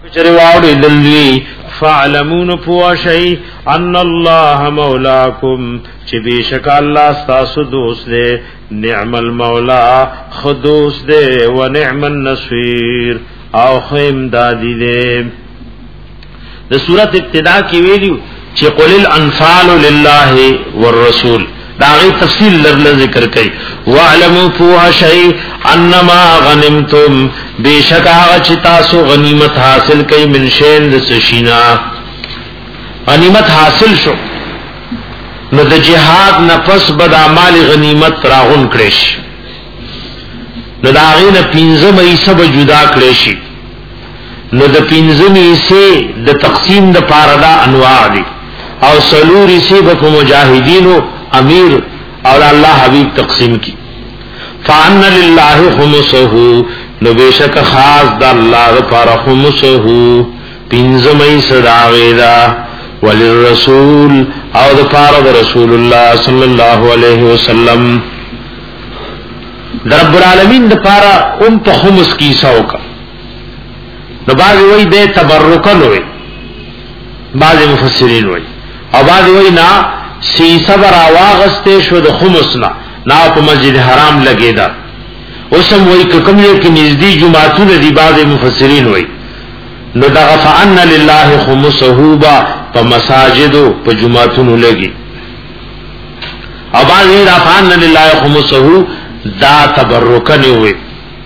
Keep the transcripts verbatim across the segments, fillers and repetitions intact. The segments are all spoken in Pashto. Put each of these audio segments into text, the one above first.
چرواړي دلوي فعلمون پوشي ان الله مولاکم چې بشک الله تاسو دوست دی نعم المولا خدوس دی و نعم النصير او خیم دادی دی. د سورۃ ابتدا کې ویلو چې قل الانفال لله والرسول دا غي تفصیل لرل ذکر کړي وعلموا فوشي انما غنمتم بشک هغه چې تاسو غنیمت حاصل کړئ من شین د سشینا غنیمت حاصل شو نو د جهاد نفس بد اعمال غنیمت راغون کړي شي نو دا غي نه پینځه مې سب جدا کړي شي نو د پینځه مې سي د تقسیم د پاردا انواع دي او سلوري سي په مجاهدینو امیر اور اللہ حبیب تقسیم کی فان للہ خمسه نو بیشک خاص دا اللہ پارا خمسه پینزمی صداغیدا وللرسول او دا پارا دا رسول اللہ صلی اللہ علیہ وسلم دا رب العالمین دا پارا ام پا خمس کی سو کا نو بعض وی دے تبرکن ہوئی بعض مفسرین ہوئی اور بعض وی نا سی صبر آواغستے شو د خمسنا نا په مسجد حرام لګیدا اوسم وای کوم یو کې نږدې جمعهتون دی بعض مفسرین وای نو دا فان لله خمسه با په مساجدو په جمعهتون لګي او بعض دا فان لله خمسه دا تبرکن وای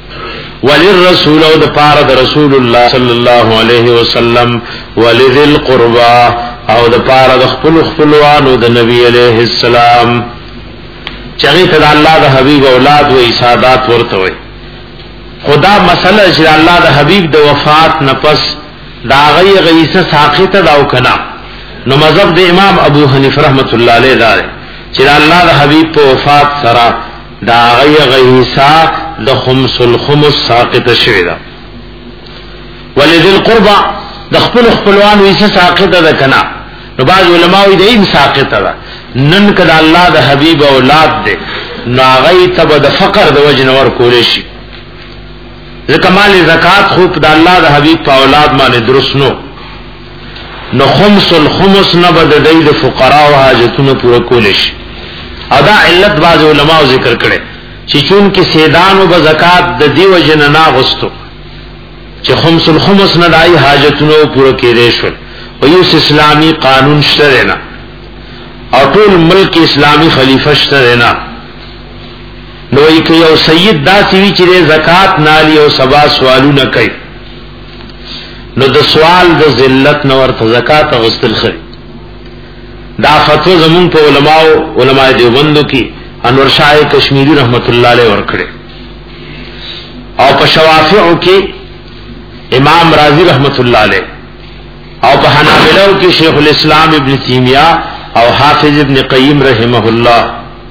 وللرسول او د پاره د رسول الله صلی الله علیه وسلم ولذل قربا او د پاره د خپل خپلوانو د نبی علیہ السلام چغی ته الله د حبیب اولاد و سادات ورته وي خدا مسله چې الله د حبیب د وفات نفس دا غي غیسه ساقطه داو کنا نو مذهب د امام ابو حنیفه رحمت الله علیه دار چې الله د حبیب په وفات سره دا غي غیسه د خمس الخمس ساقطه شوی دا ولذل قربا د خپل خپلوان ویسه ساقطه ده کنا نو بعض علماء دې هم ساقطه ده نن کله الله د حبیب اولاد دې نو غي تب د فقر د وجن ور کولې شي کمال زکات خوب د الله د حبیب په اولاد باندې درست نو نو خمس الخمس نه بد د فقرا او حاجتونو پوره کولې شي ادا علت بعض علماء ذکر کړي چې چون کې سیدان او زکات د دی وجن نه غستو چې خمس الخمس نه دای حاجتونو پوره کېږي شو او یو اسلامی قانون شته نه او ټول ملک اسلامی خلیفہ شته نه نو یک یو سید داسې وی چې زکات نالی او سبا سوالونه کوي نو د سوال د ذلت نو ورته زکات غسل خري دا فتوا زمون په علماء علماء دیوبندو کې انور شاه کشمیری رحمت الله علیه ورکړي او په شوافعو کې امام رازی رحمت الله علیه او په حنابلو کې شیخ الاسلام ابن تیمیہ او حافظ ابن قیم رحمه الله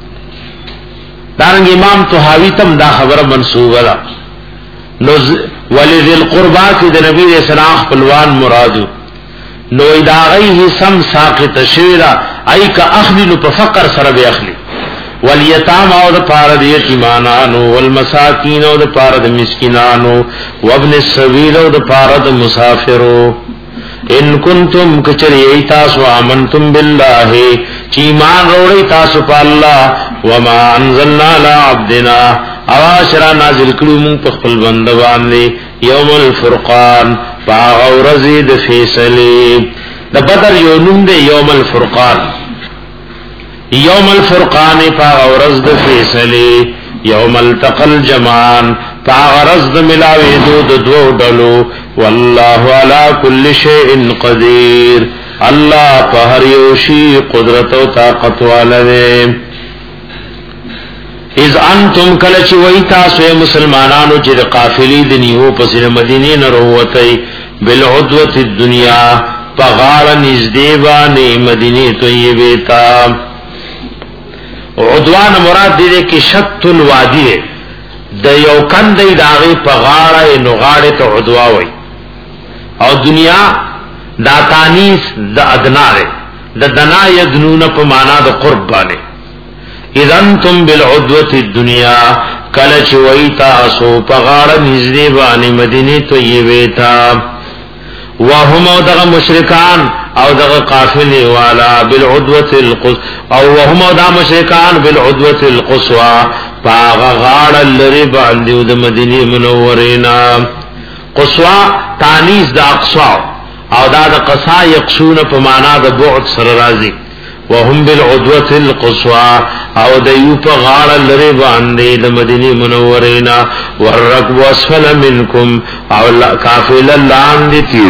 دارنګ امام طحاوی تم دا خبره منسوبه ده نو ولذل قربا کې د نبی رسول الله خپلوان مرادو نو اداغی سم ساقط شیرا ای کا اخلی نو په فقر سره به اخلی والیتام او د پاره د یتیمانانو والمساکین او د پاره د مسکینانو وابن السبیل او د پاره د مسافرو ان کنتم کچری ایتاسو آمنتم بالله چی ایمان روڑی تاسو پا اللہ وما انزلنا لا عبدنا اواشرا نازل کرو من پخپل بندوان لی یوم الفرقان پا غورزید فیصلی دا بدر یونم دے یوم الفرقان یوم الفرقان پا غورزد فیصلی یوم التقل جمان پا غرزد ملاوی دو دو دو ڈلو واللہ علا کل شیء قدیر اللہ پا ہر یوشی قدرت و طاقت والدے اذ انتم کلچ وی تاسوے مسلمانانو چید قافلی دنیو پسر مدینی نروتی بالعدوت الدنیا پا غار نزدیبانی مدینی طیبیتا عدوان مراد دیدے کہ شط الوادی ہے دا یو کندی داغی پا غارا نو غارے تا عدواوی او دنیا دا تانیس دا ادنا ہے دا دنا یدنون پا مانا دا قرب بانے اذن تم بالعدوت الدنیا کلچ ویتا سو پا غارا نزدی بانے مدینی طیبیتا وهم دغه مشرکان او دغه قافله والا بالعدوه القص او وهم دا مشرکان بالعدوه القصوى باغ غاړ لري باندې د مدینه منورې نا قصوى تانیث د اقصا او دا د قصا یقصون په معنا د بعد سره راځي وهم بالعدوه القصوى او د یو په غاړ لري باندې د مدینه منورې نا ورکب اسفل منکم او قافله لاندې تیر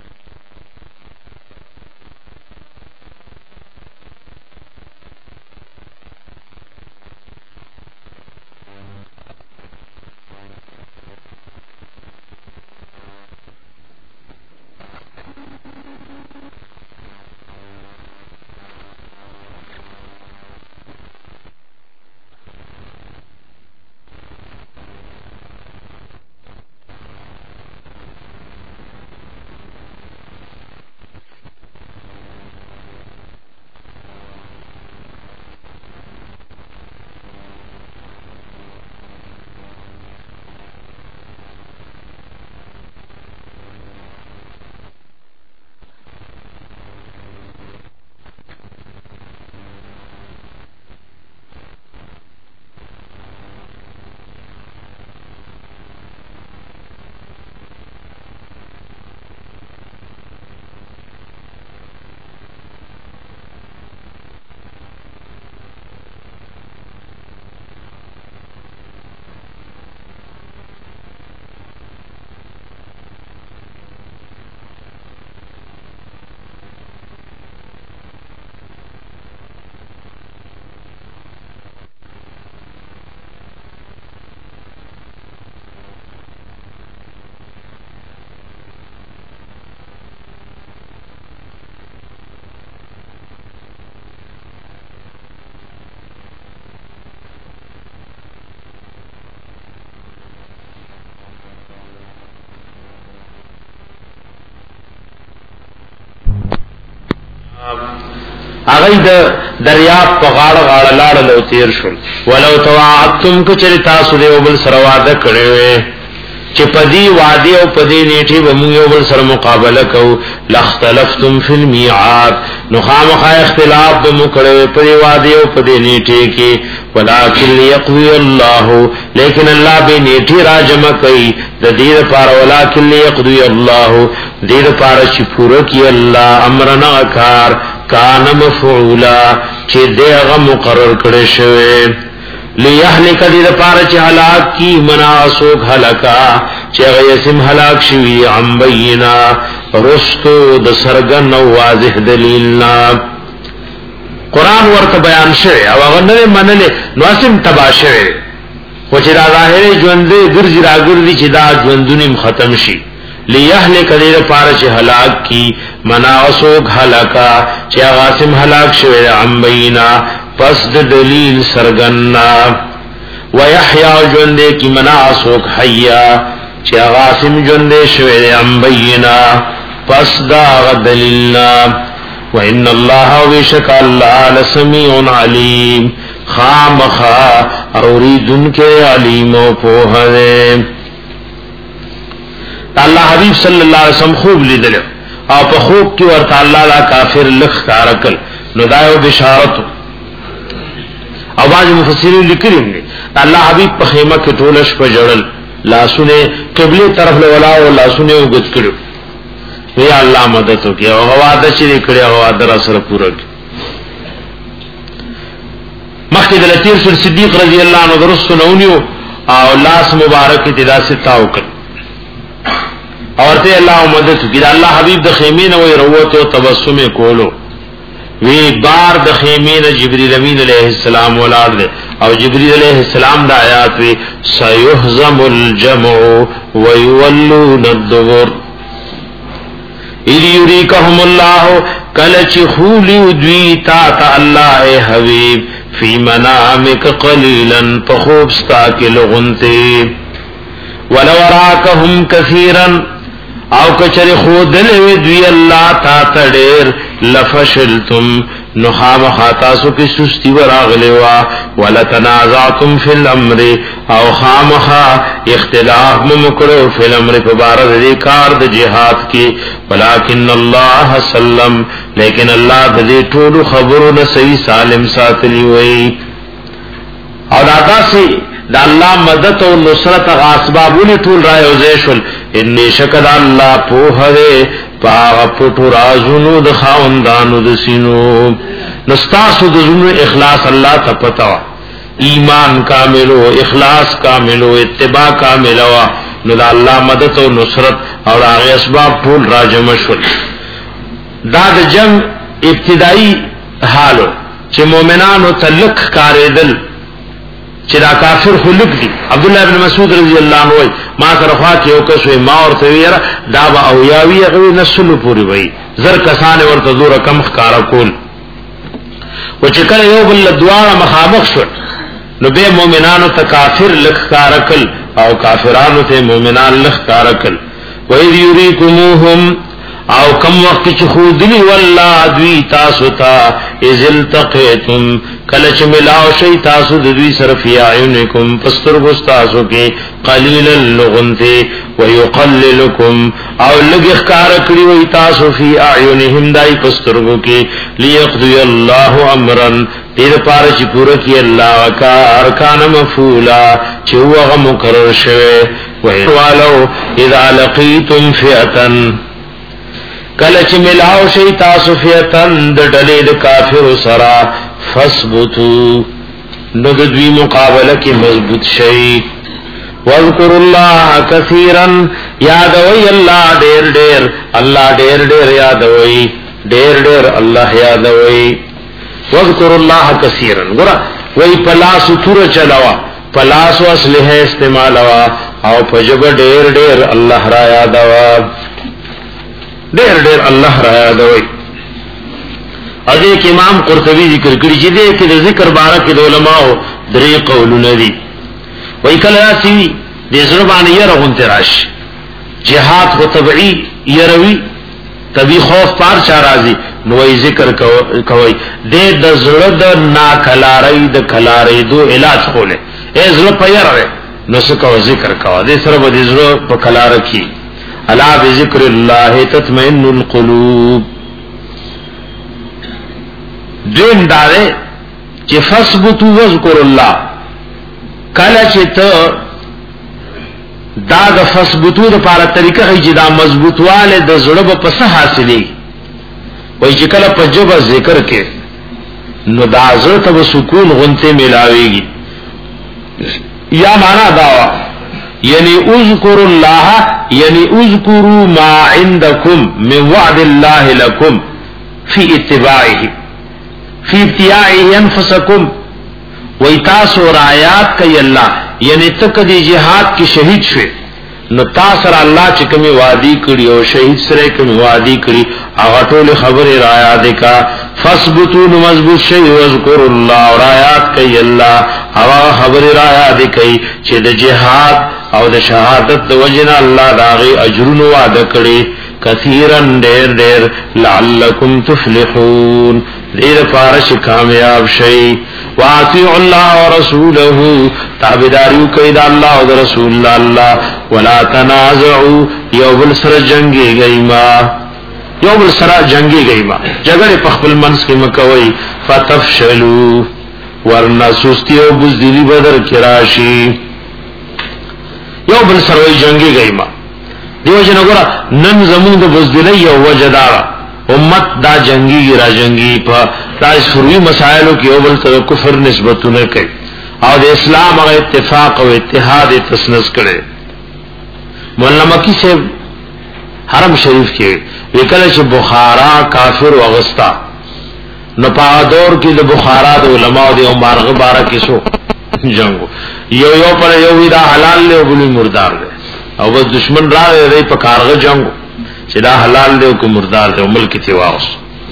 هغه د دریاب په غاړه غاړه لاړ له تیر شول ولو تواعدتم کچری تاسو له بل سره وعده کړی وې چې پدی وعده او پدی نیټه به موږ یو بل سره مقابله کوو لاختلفتم فی المیعاد نو خامخا اختلاف به مو کړی پدی وعده او پدی نیټه کې ولکن یقوی الله لیکن الله به نیټه را جمع کوي د دې لپاره ولکن یقضی الله دې لپاره چې پوره کی الله امرنا کار کان مفعولا چې دغه مقرر کړی شوی لیهلک دې لپاره چې هلاک کی مناسوک هلاکا چې هغه اسم هلاک شوی عم بینا رستو د سرګن او واضح دلیلنا قران ورته بیان شوی او هغه نه منل نو اسم تبا شوی خو چې دا ظاهر ژوند ګرځي راګرځي چې دا ژوندونیم ختم شي لیهلک دې لپاره چې هلاک کی مناسوک هلاکا چې غاسم هلاک شوی عم بینا پس د دلیل سرګنا ويحيى ژوند کی مناسوک حیا چې غاسم ژوند شوی عم بینا پس دا دلیلنا وان الله وشک الله لسمیع علیم خامخا اوریدن کې علیم او په هره الله حبیب صلی الله علیه وسلم خوب لیدل او په خوب کې ورته الله لا کافر لخ کارکل نو دایو بشارت او باج مفسرین لیکلي دي الله حبیب په خیمه کې ټولش په جړل لاسونه قبله طرف له ولا او لاسونه وګت کړو یا الله مدد وکي او وعده چې کړی او وعده سره پوره کړ مخکې د لطیر سر صدیق رضی الله عنه درست نونیو او لاس مبارک دې داسې تاو کړ اورته الله مدد وکړي الله حبيب د خیمین او روته او تبسم کولو وی بار د خیمین جبرئیل امین علیہ السلام ولاد او جبرئیل علیہ السلام د آیات وی سيهزم الجمع ويولون الدبر اذ يريكهم الله کلچ خولی دوی تا تا الله حبیب فی منامک قلیلا فخوبستا کی لغنتی ولو راکهم کثیرا او کچر خودل دوی اللہ تا تڑیر لفشلتم نخام خاتاسو کی سستی وراغلوا ولتنازعتم فی الامر او خامخا اختلاف ممکرو فی الامر فبارد دی کار د جہاد کی ولکن اللہ سلم لیکن اللہ دی طول خبرون سوی سالم ساتلی وئی اور آتا سی دا اللہ مدد و نصرت غاسبابونی طول رائے وزیشل انی شکد اللہ پوہ دے پاغ پٹو رازونو د خاوندانو د سینو نستاسو د زنو اخلاص اللہ تا پتاوا ایمان کاملو اخلاص کاملو اتباع کاملو نو دا اللہ مدد و نصرت اور آغی اسباب طول راجمشل دا دا جنگ ابتدائی حالو چه مومنانو تلک کاردل چې دا کافر خلق دي عبد الله ابن مسعود رضی الله عنه ما سره خوا کې یو کس وي ما ورته ویره دا به او یاوی غوي نسلو پوری وي زر کسان ورته زور کم ښکارا کول و چې کله یو بل دواړه مخامخ شو نو به مؤمنانو ته کافر لخ کارکل او کافرانو ته مؤمنان لخ کارکل و یریکموهم او کم وقت چې خودلی والله دوی تاسو ته ازل تقیتم کله چې ملاو شي تاسو د دوی سره فی اعینکم فستر تاسو کې قلیل اللغنته ويقللکم او لږ ښکار کړی وي تاسو فی اعینهم دای فسترغو کې لیقضی الله امرا دیر پار چې پوره کی الله کا ارکان مفعولا چې هغه مقرر شوی وایو اذا لقیتم فئه کله چې ملاو شي تاسو فیتن د ډلې د کافر سره فثبتوا نو د دوی مقابله کې مضبوط شي واذکروا الله کثیرا یاد وی الله ډېر ډېر الله ډېر ډېر یاد وی ډېر ډېر الله یاد وی واذکروا الله کثیرا ګور وی پلاس تور چلاوا پلاس اسلحه استعمال وا او پجب ډېر ډېر الله را یاد وا ډېر ډېر الله را یادوي اځه کې امام قرطبي ذکر کړی چې دې کې د ذکر باره کې د علماو درې قولونه دي وای کله چې د زړه باندې یې راغون تراش جهاد خو طبيعي يروي طبي خوف پار چا راځي نو یې ذکر کوي دې د زړه د ناکلارۍ د کلارۍ دو علاج خوله ای زړه پیر نو څه کو ذکر کوي دې سره به زړه په کلار کې الا بذکر الله تطمئن القلوب دین داره چې فثبتوا واذكروا الله کله چې ته دا د فثبتوا لپاره طریقه هي چې دا مضبوطواله د زړه په څه حاصلې وای چې کله په جبه ذکر کې نو دا زړه ته سکون غنته ملاويږي یا معنا دا یعنی اذکر الله یعنی اذکروا ما عندکم من وعد الله لكم فی اتباعه فی ابتیاعه انفسکم ویتاس و رایات کئی اللہ یعنی تک دی جہاد کی شہید شوے نو تاثر اللہ چکمی وادی کری او شہید سرے کمی وادی کری اغٹول خبر رایات کا فثبتون مضبوط شئی وذکر اللہ و رایات کئی اللہ او خبر رایات کئی چه دی جہاد او د شهادت د وجنا الله داغي اجرون وعده کړي کثیرن ډېر ډېر لعلکم تفلحون دیر پارش کامیاب شئی واطیعوا الله ورسوله تابعداریو کوي د الله او د رسول الله الله ولا تنازعوا یوبل سره جنگي گئیما یوبل سره جنگي گئیما جګړه په خپل منځ کې مکوئ فتفشلوا ورنا سستی او بزدلی بدر کراشی یو بل سروي جنگي گئیما دیو جن وګړه نن زمون د بزدلی او وجدارا امت دا جنگی را جنگی په داس فروي مسائلو کې یو بل سره کفر نسبتونه کوي او د اسلام او اتفاق او اتحاد تسنس کړي مولانا مکی سے حرم شریف کې وکړه چې بخارا کافر واغستا نو په دور کې د بخارا د علماء د عمر غبره کې شو جنگو یو یو پر یو دا حلال له بلی مردار دی او بس دشمن را دی په کارغه جنگو چې دا حلال دی او مردار دی ملک ته واس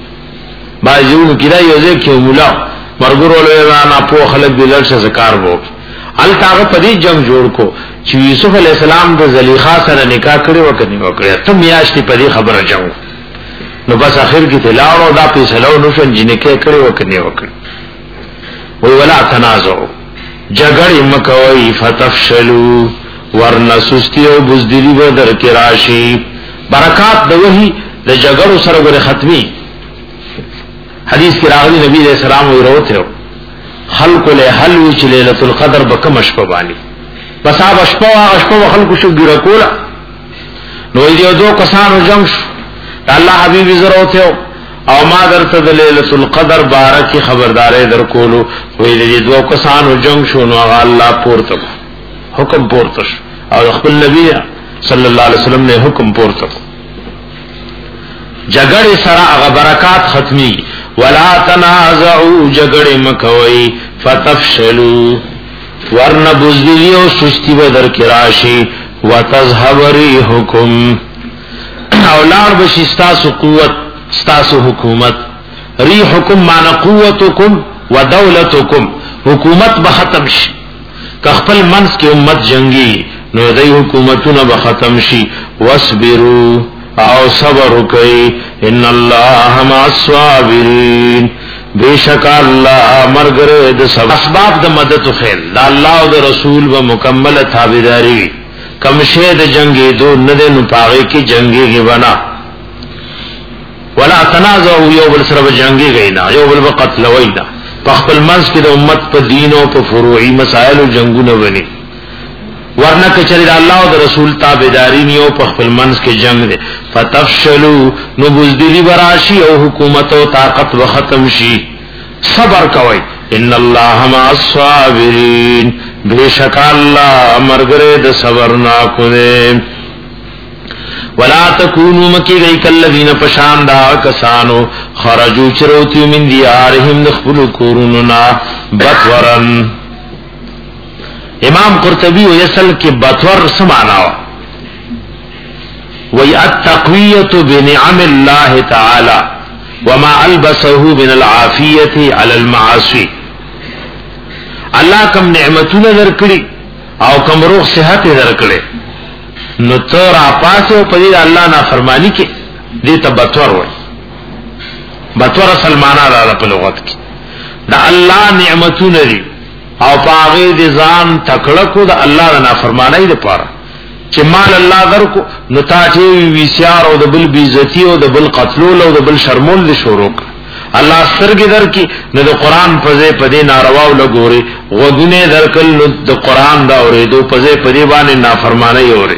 باجو کیدا یو ځکه مولا مرګور ولې نه په خلک بلل څه ذکر وو ال تاغه په دې جنگ جوړ کو چې یوسف علی السلام د زلیخا سره نکاح کړي وکړي وکړي ته میاشتې په دې خبره جنگ نو بس اخر کې تلاړو دا پیسلو نو شن جنې کې کړو وکنه وکړ وی ولا تنازع جګړې مکوئ فتفشلوا ورنه سستی او بزدلی به در کې راشي برکات د وਹੀ د جګړو سره غره ختمي حدیث کې راغلی نبی رسول الله وروته خلق له حل چې ليله القدر بکم شپه باندې بس هغه شپه شپه خلق شو ګره کوله نو یې دوه کسانو جنگ شو الله حبیب ضرورته او ما درته د ليله القدر بارک خبردارې در کولو وې دې دوه کسانو جنگ شو نو الله پورته حکم پورته او خپل نبی صلی الله علیه وسلم نے حکم پورته جګړې سره هغه برکات ختمي ولا تنازعوا جګړې مکوئ فتفشلوا ورن بزدلی او سستی بدر کراشی وتذهب ريحكم اولاد بشي ستاسو قوت ستاسو حکومت ريحكم معنی قوتكم ودولتكم حکومت به ختم شي که خپل منس کې امت جنگي نو دای حکومتونه به ختم شي واصبروا او صبر وکي ان الله مع الصابرين بیشک الله مرګره د اسباب د مدد خیر دا الله او د رسول و مکمل تابعداري کم شه د جنگي دو نه د نو پاغي کې جنگي کې بنا ولا تنازعوا یو بل سره جنگي غینا یو بل قتل وینا په خپل منځ کې د امت په دین او په فروعي مسائل او جنگونه ونی ورنه کچری الله او د رسول تابعداري نیو په خپل منځ کې جنگ دي فتفشلوا نو بزدلی براشي او حکومت او طاقت و ختم شي صبر کوي ان الله مع الصابرين بیشک الله مرګره د صبر نا کوي ولا تکونوا مکی گئی کلذین پشان دا کسانو خرجوا چروتی من دیارهم دخلوا کوروننا بطورن امام قرطبی و یسل کی بطور سمانا وی التقویت بنعم اللہ تعالی وما البسه من العافیت علی المعاصی اللہ کم نعمتون درکڑی او کم روح صحت درکڑی نو تر اپاسه او پدې الله نافرمانی کې دې ته بطور وای بطور سلمانا را په لغت کې دا الله نعمتونه لري او پاغه دې ځان تکړه کو دا الله نافرمانی لپاره چې مال الله درکو نو تاټي ویسیار او د بل بیزتی او د بل قتلول او د بل شرمول دي شروع الله سترګې درکې نو د قران په ځای پدې ناروا او لګوري غوګونه درکل نو د قران دا اورېدو په ځای پدې باندې نافرمانی اوري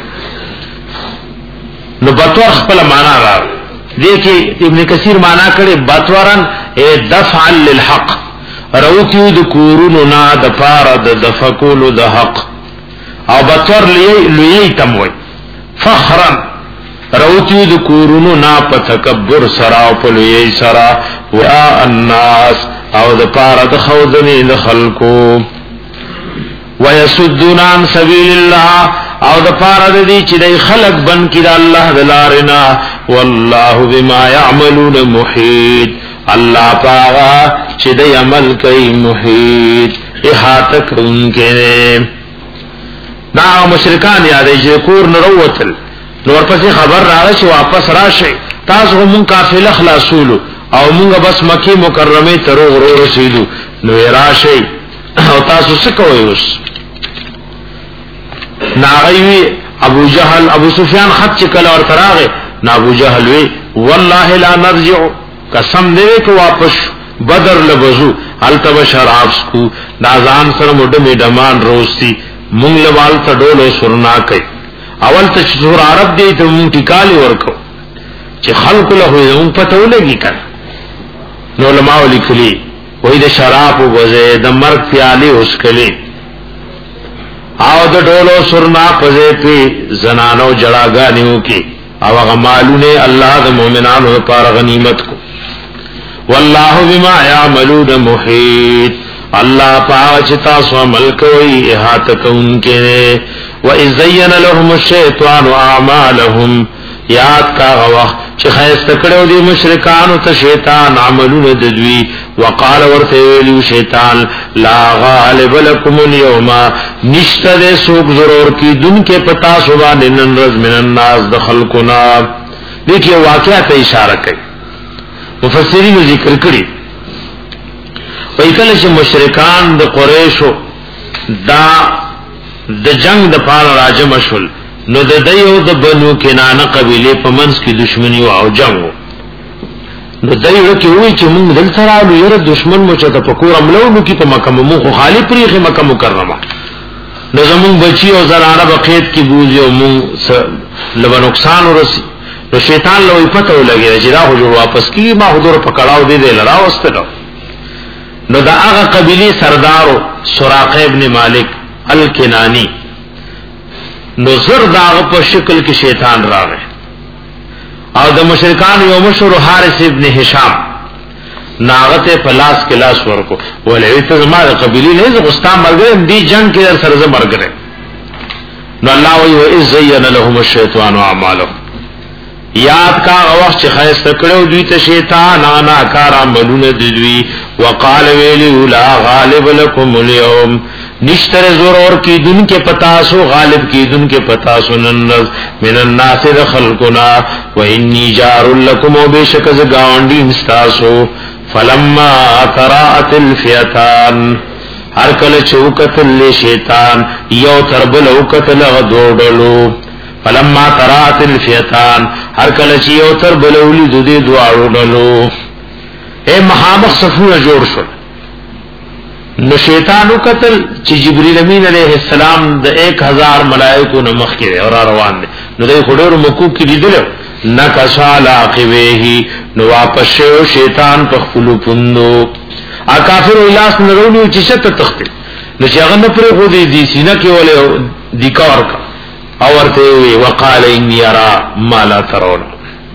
نو بطور خپل معنا را دیکي ابن کثیر معنا کړي بطورن اے دفع للحق روتیو د کورونو نا د پار د دفقولو د حق او بطور لئی لئی تموي فخرا روتیو د کورونو نا په تکبر سرا او په لئی سرا وا الناس او د پار د خودنی د خلقو ويسدون عن سبيل الله او د پاره د دې چې د خلق بن کړه الله د لارنا والله بما يعملون محيط الله پاغا چې د عمل کوي محيط احاطه کوونکې دا مشرکان یادې چې کور نروتل نو ورپسې خبر راغی چې واپس راشي تاسو مون قافله خلاصولو او مونږ بس مکی مکرمه ته ورو رسیدو نو راشي او تاسو څه کوئ اوس ناغیوی ابو جہل ابو سفیان خط چکل اور تراغے نا ابو جہل وی واللہ لا نرجع قسم دے کہ واپس بدر لبزو التب شراب سکو نازان سر مڈمی ڈمان روستی مونگ لوال تا ڈولو سرنا کئی اول تا چطور عرب دی تا مونگ ٹکالی ورکو چی خلق لہوی مونگ پتو لگی کر نو علماء لکلی وی دا شراب و بزے دا مرگ پیالی اسکلی او د ډولو سرنا پځې په زنانو جړاګانیو کې او هغه مالونه الله د مؤمنانو لپاره غنیمت کو والله بما يعملون محيط الله پاک تاسو عمل کوي احاطه کوونکې و اذ زين لهم الشيطان اعمالهم یاد کا غوا چې خیسته کړو دي مشرکانو ته شیطان عملونه د دوی وقال ورته ویلو شیطان لا غالب لكم اليوم نشته سوق ضرور کی دن کې پتا سبحان نن رز من الناس د خلقنا دیکھیے واقعہ ته اشاره کوي مفسرین ذکر کړي وای کله چې مشرکان د قریشو دا د جنگ د پاره راجم شول نو د دیو د بنو کنانه قبیله په منځ کې دشمنی او جنگ نو دیو کې وای چې موږ دل سره له یره دشمن مو چې په کور عملو نو کې په مکه مو خالي پریخه مکه مکرمه نو زمون بچی او زنانه بقید کی بوزي او مون لبا نقصان ورسی نو شیطان لوی پته ولګی چې دا حضور واپس کی ما حضور پکړاو دی دی لرا واستلو نو دا هغه قبیله سردارو سراقه ابن مالک الکنانی نو زر داغه په شکل کې شیطان راغی او د مشرکان یو مشهور حارث ابن هشام ناغته پلاس کلاس ورکو ولې ته زماره قبیله نه زغستا مرګ دی جنگ کې سره مرګ نو الله وی او اذ زین لهم الشیطان اعمالهم یاد کا وخت چې خیس تکړو دوی ته شیطان انا کار عملونه دوی وقال ویلی لا غالب لكم اليوم نشتر زور اور کی دن کے پتاسو غالب کی دن کے پتاسو ننز من الناس خلقنا وانی جار لكم وبشک ز گاونډی مستاسو فلما تراءت الفیتان هر کله چوکتل شیطان یو تربل وکتل غدوړلو فلما تراءت الفیتان هر کله چې یو تربل ولید دې دواړو اے محامخ صفونه جوړ شو نو شیطان وکتل چې جبرئیل امین علیہ السلام د ایک ہزار ملائکو نه مخ کې اور روان دي نو دوی خډور مکو کې لیدل نکشال عقبه نو واپس شو شیطان په خپل پوندو ا کافر ولاس نرونی چې شت تخت نو چې هغه نه پرې خو دي دي سینه کې ولې دی کار کا او ورته وی وقال اني ارى ما لا ترون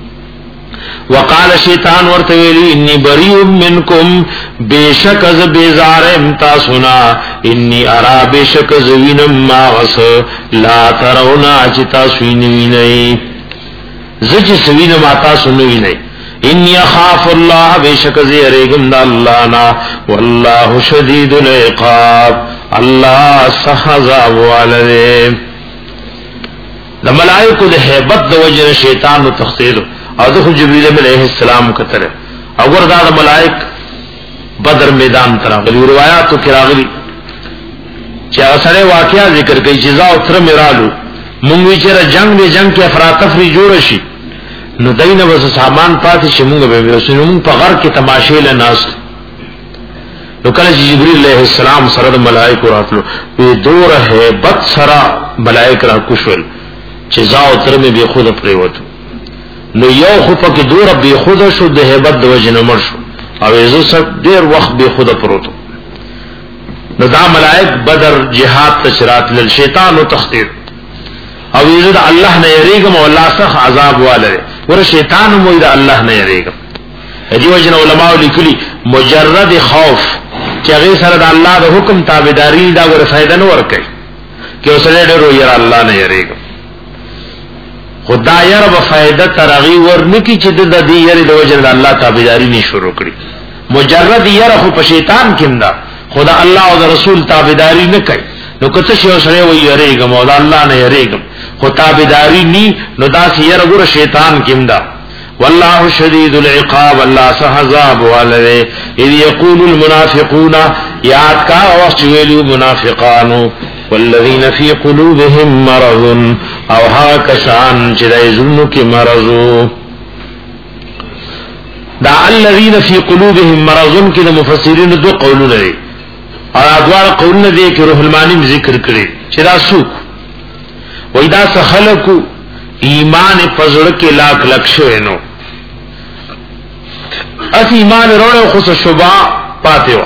وقال شیطان ورته ویلی انی بریء منکم بیشک از بیزار امتا سنا انی ارا بیشک از وینم ما غس لا ترونا چتا سوینوینی زج سوینم آتا سنوینی انی اخاف اللہ بیشک از یریگم دا اللہ نا واللہ شدید العقاب اللہ سحضاب والدے دا ملائکو دا حیبت دا وجن شیطان و تخصیلو او دخل جبریل علیہ السلام کتر او وردا دا ملائک بدر میدان تراغلی روایاتو کراغلی چی اثر واقعہ ذکر کئی چیزا اتر مرالو منگوی چیرا جنگ بے جنگ کی افراتفری جوڑشی نو دین بس سامان پاتی شی منگ بے میرسو نو منگ پا غر کی تماشی لناس نو کل چی جبریل علیہ السلام سرد ملائک راتلو وی دور ہے بد سرا ملائک را کشول چیزا اتر میں بے خود پریوتو نو یو خو پکې دور به خود شو د hebat د وجنه مر شو او ایزو سب ډیر وخت به خود پروتو نو دا ملائک بدر جهاد تشرات لل شیطان او تخطیر او ایزو د الله نه یریګم او الله سخ عذاب والے ور شیطان مو د الله نه یریګم دی وجنه علماء لیکلي مجرد خوف چې هغه سره د الله د حکم تابعداري دا ور فائدہ نه ور کوي چې اوسره ډیرو یره الله نه یریګم خدا یې رب فائدہ ترغی ورنکی چې د دې یری د وجه د الله تابعداري نه شروع کړي مجرد یره خو په شیطان کیندا خدا الله او رسول تابعداري نه کوي نو کته شی سره وی یریګم او الله نه یریګم خو تابعداري ني نو داس یره ګور شیطان کیندا والله شدید العقاب الله سحذاب والذي اذ يقول المنافقون یاد کا او ویلو منافقانو والذین فی قلوبهم مرض او ها کسان چې د زړونو کې مرض دا الذین فی قلوبهم مرض کې د مفسرین دو قولونه دي او ادوار قولونه دي کې روح المانی ذکر کړي چې دا سوق وای دا خلقو ایمان پزړه کې لاک لکشو نو اس ایمان وروړو خو شوبا پاتیو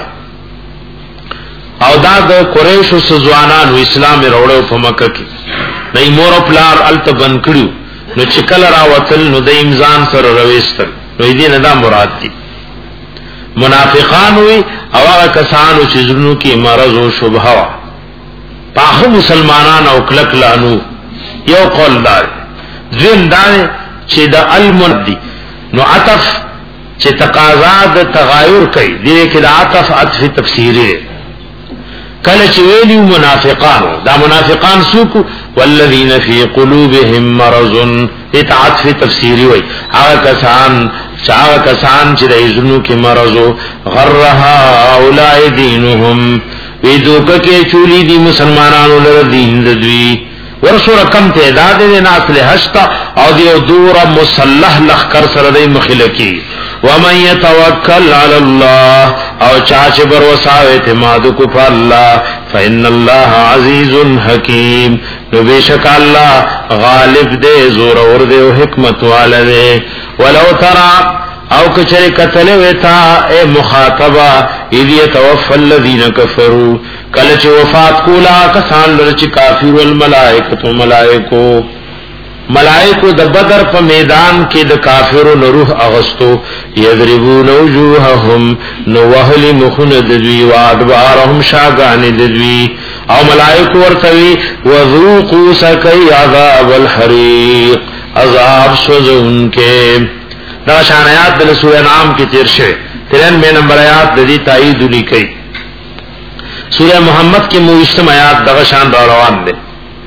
او دا د قریشو سزوانانو اسلام وروړو په مکه کې نه مور پلار التبن کړو نو چې کله راوتل نو د امزان سره رويستل نو دې نه دا مراد دي منافقان وي او هغه کسانو چې زړونو کې مرض او شبهه وا پاخو مسلمانان او کلک لانو یو قول دار زندان چې د المردی نو عطف چې تقاضا د تغایر کوي دې کې د عطف عطف تفسیری کله چې ویلو منافقان دا منافقان سوق والذین فی قلوبهم مرض اطاعت فی تفسیری وی هغه کسان هغه کسان چې د ایزونو کې مرض غرها اولای دینهم وی دوکه چولی دی مسلمانانو لر دین دوی ورسوره کم تعداد دې ناسل هشتا او دیو دور مسلح لخر سره دې مخلکی ومن يتوکل علی الله او چاچ بر وسا اعتماد کو په الله فإن الله عزیز حکیم نو بیشک الله غالب دې زور اور دې او حکمت والے ولو ترى او کچره قتل وتا اے مخاطبہ اذ يتوفى الذين كفروا کله چې وفات کولا کسان لر چې کافر والملائکه ملائکو ملائکو د بدر په میدان کې د کافرو روح اغستو یضربون وجوههم نو وهل مخن ددوی وادبارهم شاگان ددوی او ملائکو ورتوی وذوقوا سکی عذاب الحریق عذاب سوزون کے دا شان آیات دل سورہ انعام کی تیر شوه ترانوے نمبر آیات د دې تایید لیکي سورہ محمد کی موشتم آیات دغه شان را روان دي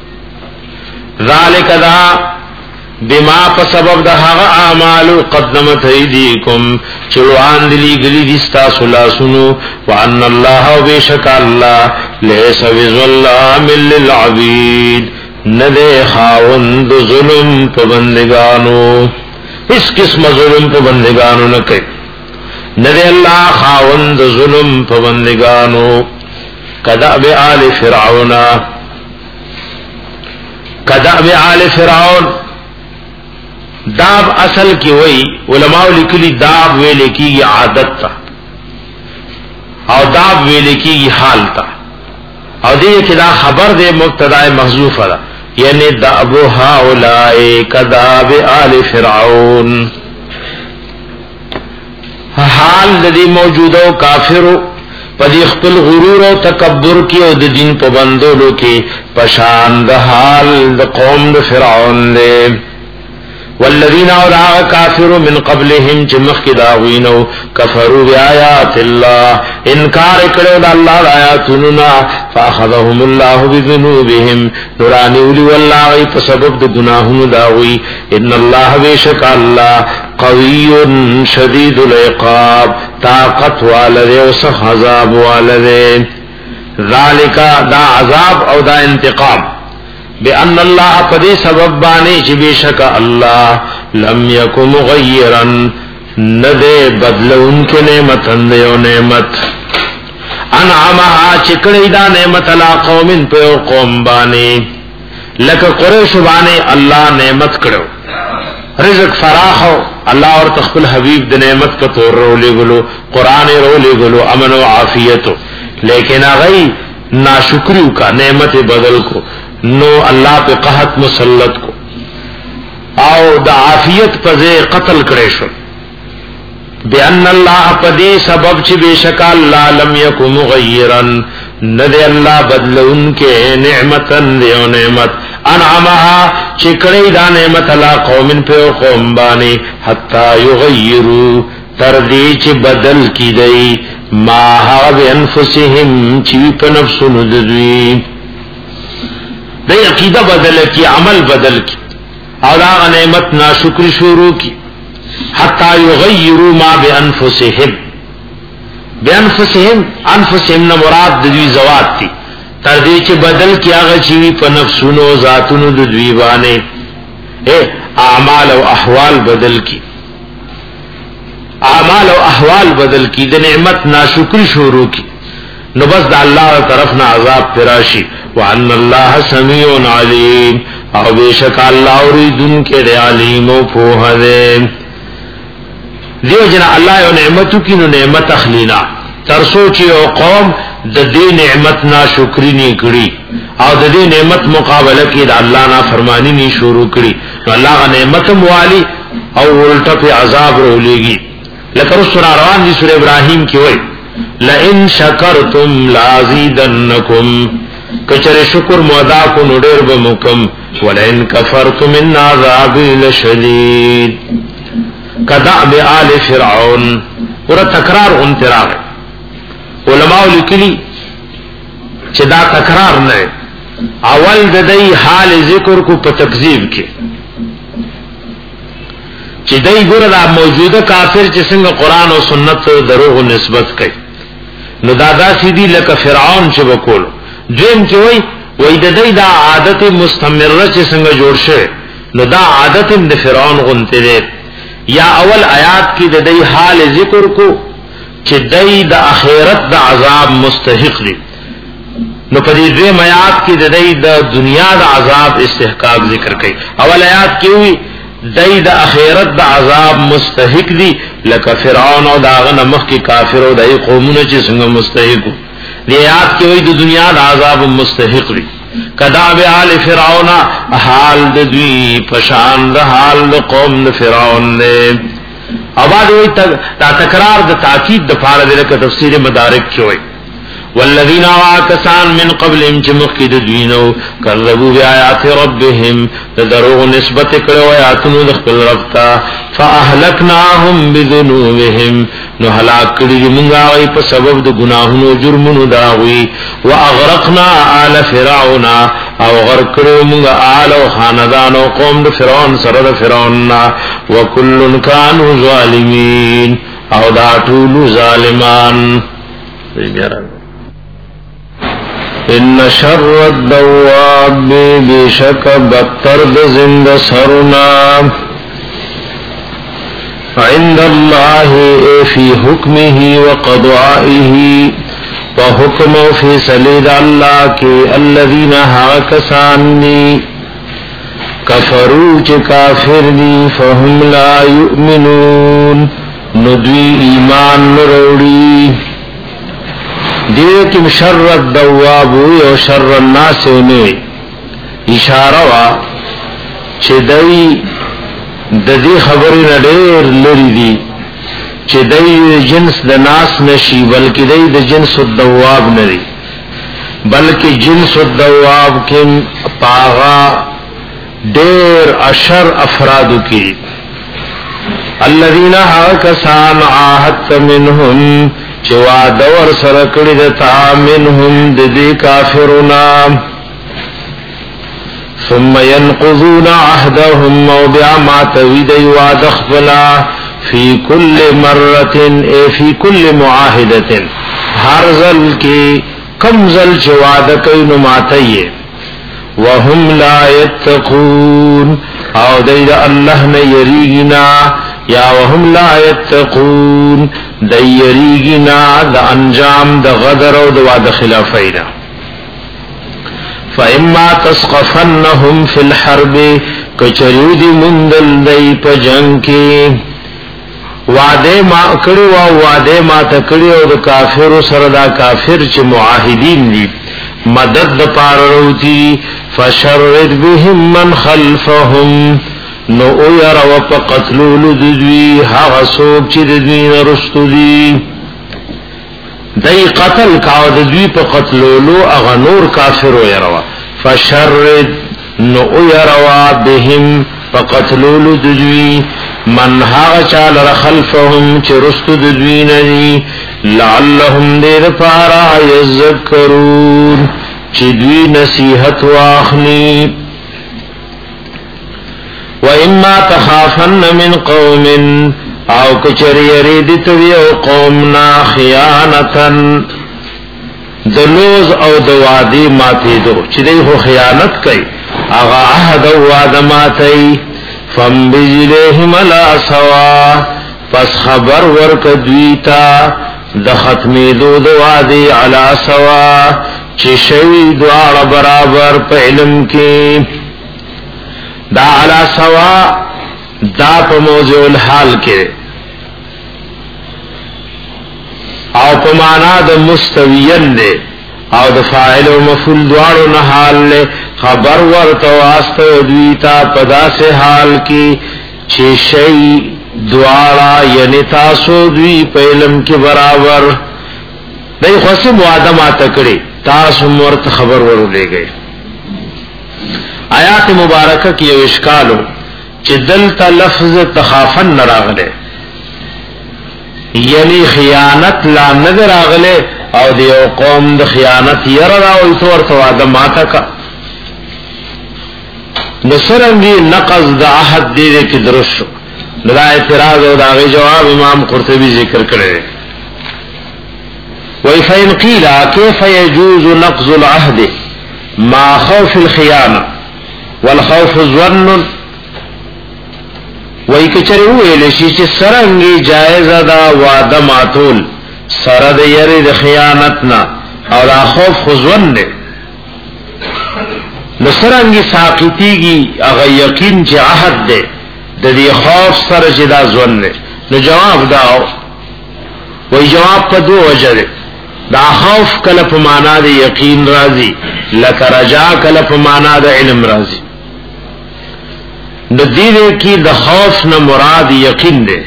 ذالک دا بما په سبب د هغه اعمال قدمت ایدیکم چلوان دلی گلی دستا سلاسونو وان الله وبشک الله ليس بظلام للعبید ندے خاوند ظلم په بندگانو اس قسم ظلم په بندگانو نه کوي ندے الله خاوند ظلم په بندگانو کدأب آل فرعون کدأب آل فرعون داب اصل کی وئی علماء لکلی داب ویلے کی عادت تا او داب ویلے کی حال تا او دے کدا خبر دے مبتدا محذوف ہے یعنی داب هؤلاء کداب آل فرعون حال دے موجودو کافرو پدی خپل غرور او تکبر کی او د دین پابندولو کی پشان د حال د قوم د فرعون دے والذین اولا کافر من قبلهم جمخ کی داوینو کفروا بیاات الله انکار کړو د الله د آیاتونو فاخذهم الله بذنوبهم نورانی ولي والله په سبب د گناهونو داوی ان الله بیشک الله قوی شدید العقاب طاقت والده او سخت عذاب والده ذالک دا عذاب او دا انتقام بأن الله قد سبب بانی چی بیشک اللہ لم یکو مغیرا ندے بدل ان کے نعمت اندیو نعمت انعامها چکڑی دا نعمت علا قوم پیو قوم بانی لکا قریش بانی اللہ نعمت کرو رزق فراخو اللہ اور تخبل حبیب دا نعمت پتور رو لے گلو قرآن رو لے گلو امن و عافیتو لیکن اغی ناشکریو کا نعمت بدل کو نو اللہ پہ قحط مسلط کو او دا عافیت پزے قتل کرے شو بأن اللہ پدے سبب چی بے شکا اللہ لم یکو مغیرا ندے اللہ بدل ان کے نعمتا دیو نعمت انعامها چکڑی دا نعمت اللہ قوم پہ قوم بانے حتی یغیرو تردی چی بدل کی دی ماہا بے انفسهم چی پہ نفس نددوی دی عقیدہ بدل کی عمل بدل کی اور آغا نعمت ناشکر شروع کی حتی یغیروا ما بانفسهم بانفسهم انفسهم مراد دوی زوات تی تردی چی بدل کی آغا چیوی پا نفسونو ذاتونو دوی بانے اے اعمال و احوال بدل کی اعمال و احوال بدل کی دی نعمت ناشکر شروع کی نو بس دا اللہ طرف نا عذاب پراشی وان اللہ سمیع علیم او بیشک اللہ اوریدن کے دے علیم و پوہ دے دیو جنا اللہ او نعمتو کی نو نعمت اخلینا ترسو چی او قوم دا دی نعمت نا شکری نی کری او دا دی نعمت مقابلہ کی دا اللہ نا فرمانی نی شروع کری نو اللہ کا نعمت موالی او الٹا پہ عذاب رو لے گی لکر اس سنہ روان دی سورہ ابراہیم کی ہوئی لئن شکرتم لازیدنکم کچر شکر مودا کو نڈیر بمکم ولئن کفرتم ان عذابی لشدید کدعب آل فرعون اور تکرار انتراغ علماء لکلی چدا تکرار نئے اول د دې حال ذکر کو په تکذیب کې چې دای ګره دا موجوده کافر چې څنګه قران او سنت ته دروغ نسبت کوي نو دادا سیدی لکه فرعون چې وکول دیم چې وای وای د دې دا عادت مستمره چې څنګه جوړ شوه نو دا عادت د فرعون غونته ده یا اول آیات کې د دې حال ذکر کو چې دای د اخرت د عذاب مستحق دي نو په دې دوه آیات کې د دې د دنیا د عذاب استحقاق ذکر کړي اول آیات کې وی دای د اخرت د عذاب مستحق دي لکه فرعون او داغه نمخ کې کافر او دای قومونه چې څنګه مستحق دي آیات کې وی د دنیا د عذاب مستحق دي کدا به حال فرعون حال د دوی پشان د حال د قوم د فرعون نه اواز وی تا تکرار د تاکید د فارغ د تفسیر مدارک کې وی والذین واکسان من قبلهم جمخید دوینو کذبوا بیاات ربهم دروغ نسبت کړو آیاتونو د خپل رب ته فاهلکناهم بذنوبهم نو هلاک کړي موږ هغه په سبب د ګناهونو جرمونو داوي واغرقنا آل فرعون او غرق کړو موږ آل او خاندان او قوم د فرعون سره د فرعون وکل کانوا ظالمین او دا ټول ظالمان ان شر الدواب بشک بدتر بزند سرنا عند الله في حكمه وقضائه وحكم في سليد الله کی الذين هاكساني كفروا چ کافر دي فهم لا يؤمنون ندوی ایمان نروڑی دیکن شر الدواب و شر الناس نے اشارہ وا چه دی ددی خبری نډیر لري دي چې دی جنس د ناس نشي بلکې دی د جنس الدواب نری بلکې جنس الدواب کې پاغا ډیر اشر افرادو کې الذين هاكسان عاهدت منهم چوا دور سره کړی د تا منهم د دې کافرنا ثم ينقضون عهدهم وبيع ما تويد وادخلا في كل مرة اي في كل معاهدة هر ذل کی کم ذل چواد کین ماتیه وهم لا يتقون او دید الله نه یریگنا یا وهم لا يتقون د یریگنا د انجام د غدر او د وعده خلافینا فإما تسقفنهم في الحرب کچریود مندل دی په جنگ کې وعده ما کړو او وعده ما تکړو او د کافر سره دا کافر چې معاهدین دي مدد د پاروتی فشرد بهم من خلفهم نو ير وقتلوا لذوی هغه سوق چې د دین رستو دي دای قتل کاو د دوی په قتلولو اغه نور کافر ويروا فشرد نو يروا بهم فقتلولو د دوی من هاغ چال خلفهم چې رستو د دوی نه لعلهم دیر پارا یذکرون چې دوی نصیحت واخلي واما تخافن من قوم او کچری یریدت ویو قومنا خیانتن دلوز او دوادی ماتی دو چی دی خو خیانت کئی اغا عهد او وعد ماتی فانبجلیهم لا سوا پس خبر ورک دویتا د ختمی دو دوادی علا سوا چی شوی دوار برابر پا علم کی دا علا سوا دا په موضوع الحال کې او په معنا د مستویین دی او د فاعل او مفعول دواړو نه حال له خبر ورته واسطه دوی ته پدا سے حال کې چې شی دواړه یعنی تاسو دوی په علم کې برابر دای خو سم وعده ما تکړي تاسو مرته خبر ورولېږي آیات مبارکه کې یو اشکالو چې دلته لفظ تخافن نراغله یعنی خیانت لا نظر راغله او د یو قوم د خیانت ير راوي تور ته واده ماته کا نصرنگی نقض دا عهد دے دے کی درست شو. دا اعتراض او دا غی جواب امام قرطبی ذکر کرے. وَإِفَإِنْ قِيلَ كَيْفَ يَجُوزُ نَقْضُ الْعَهْدِ مَعَ خَوْفِ الْخِيَانَةِ وَالْخَوْفُ ظَنٌّ وَإِ کچری ویل شي چې سرنګي جائز دا وعده ماتول سره د یری د خیانت نه او دا خوف خزون نه نصرنګي ساقطيږي هغه یقین چې عهد ده د دې خوف سره چې دا ځون نه نو جواب داو وای جواب په دوه وجه ده دا خوف کله په معنا د یقین راځي لکه رجا کله په معنا د علم راځي د دې کې د خوف نه مراد یقین ده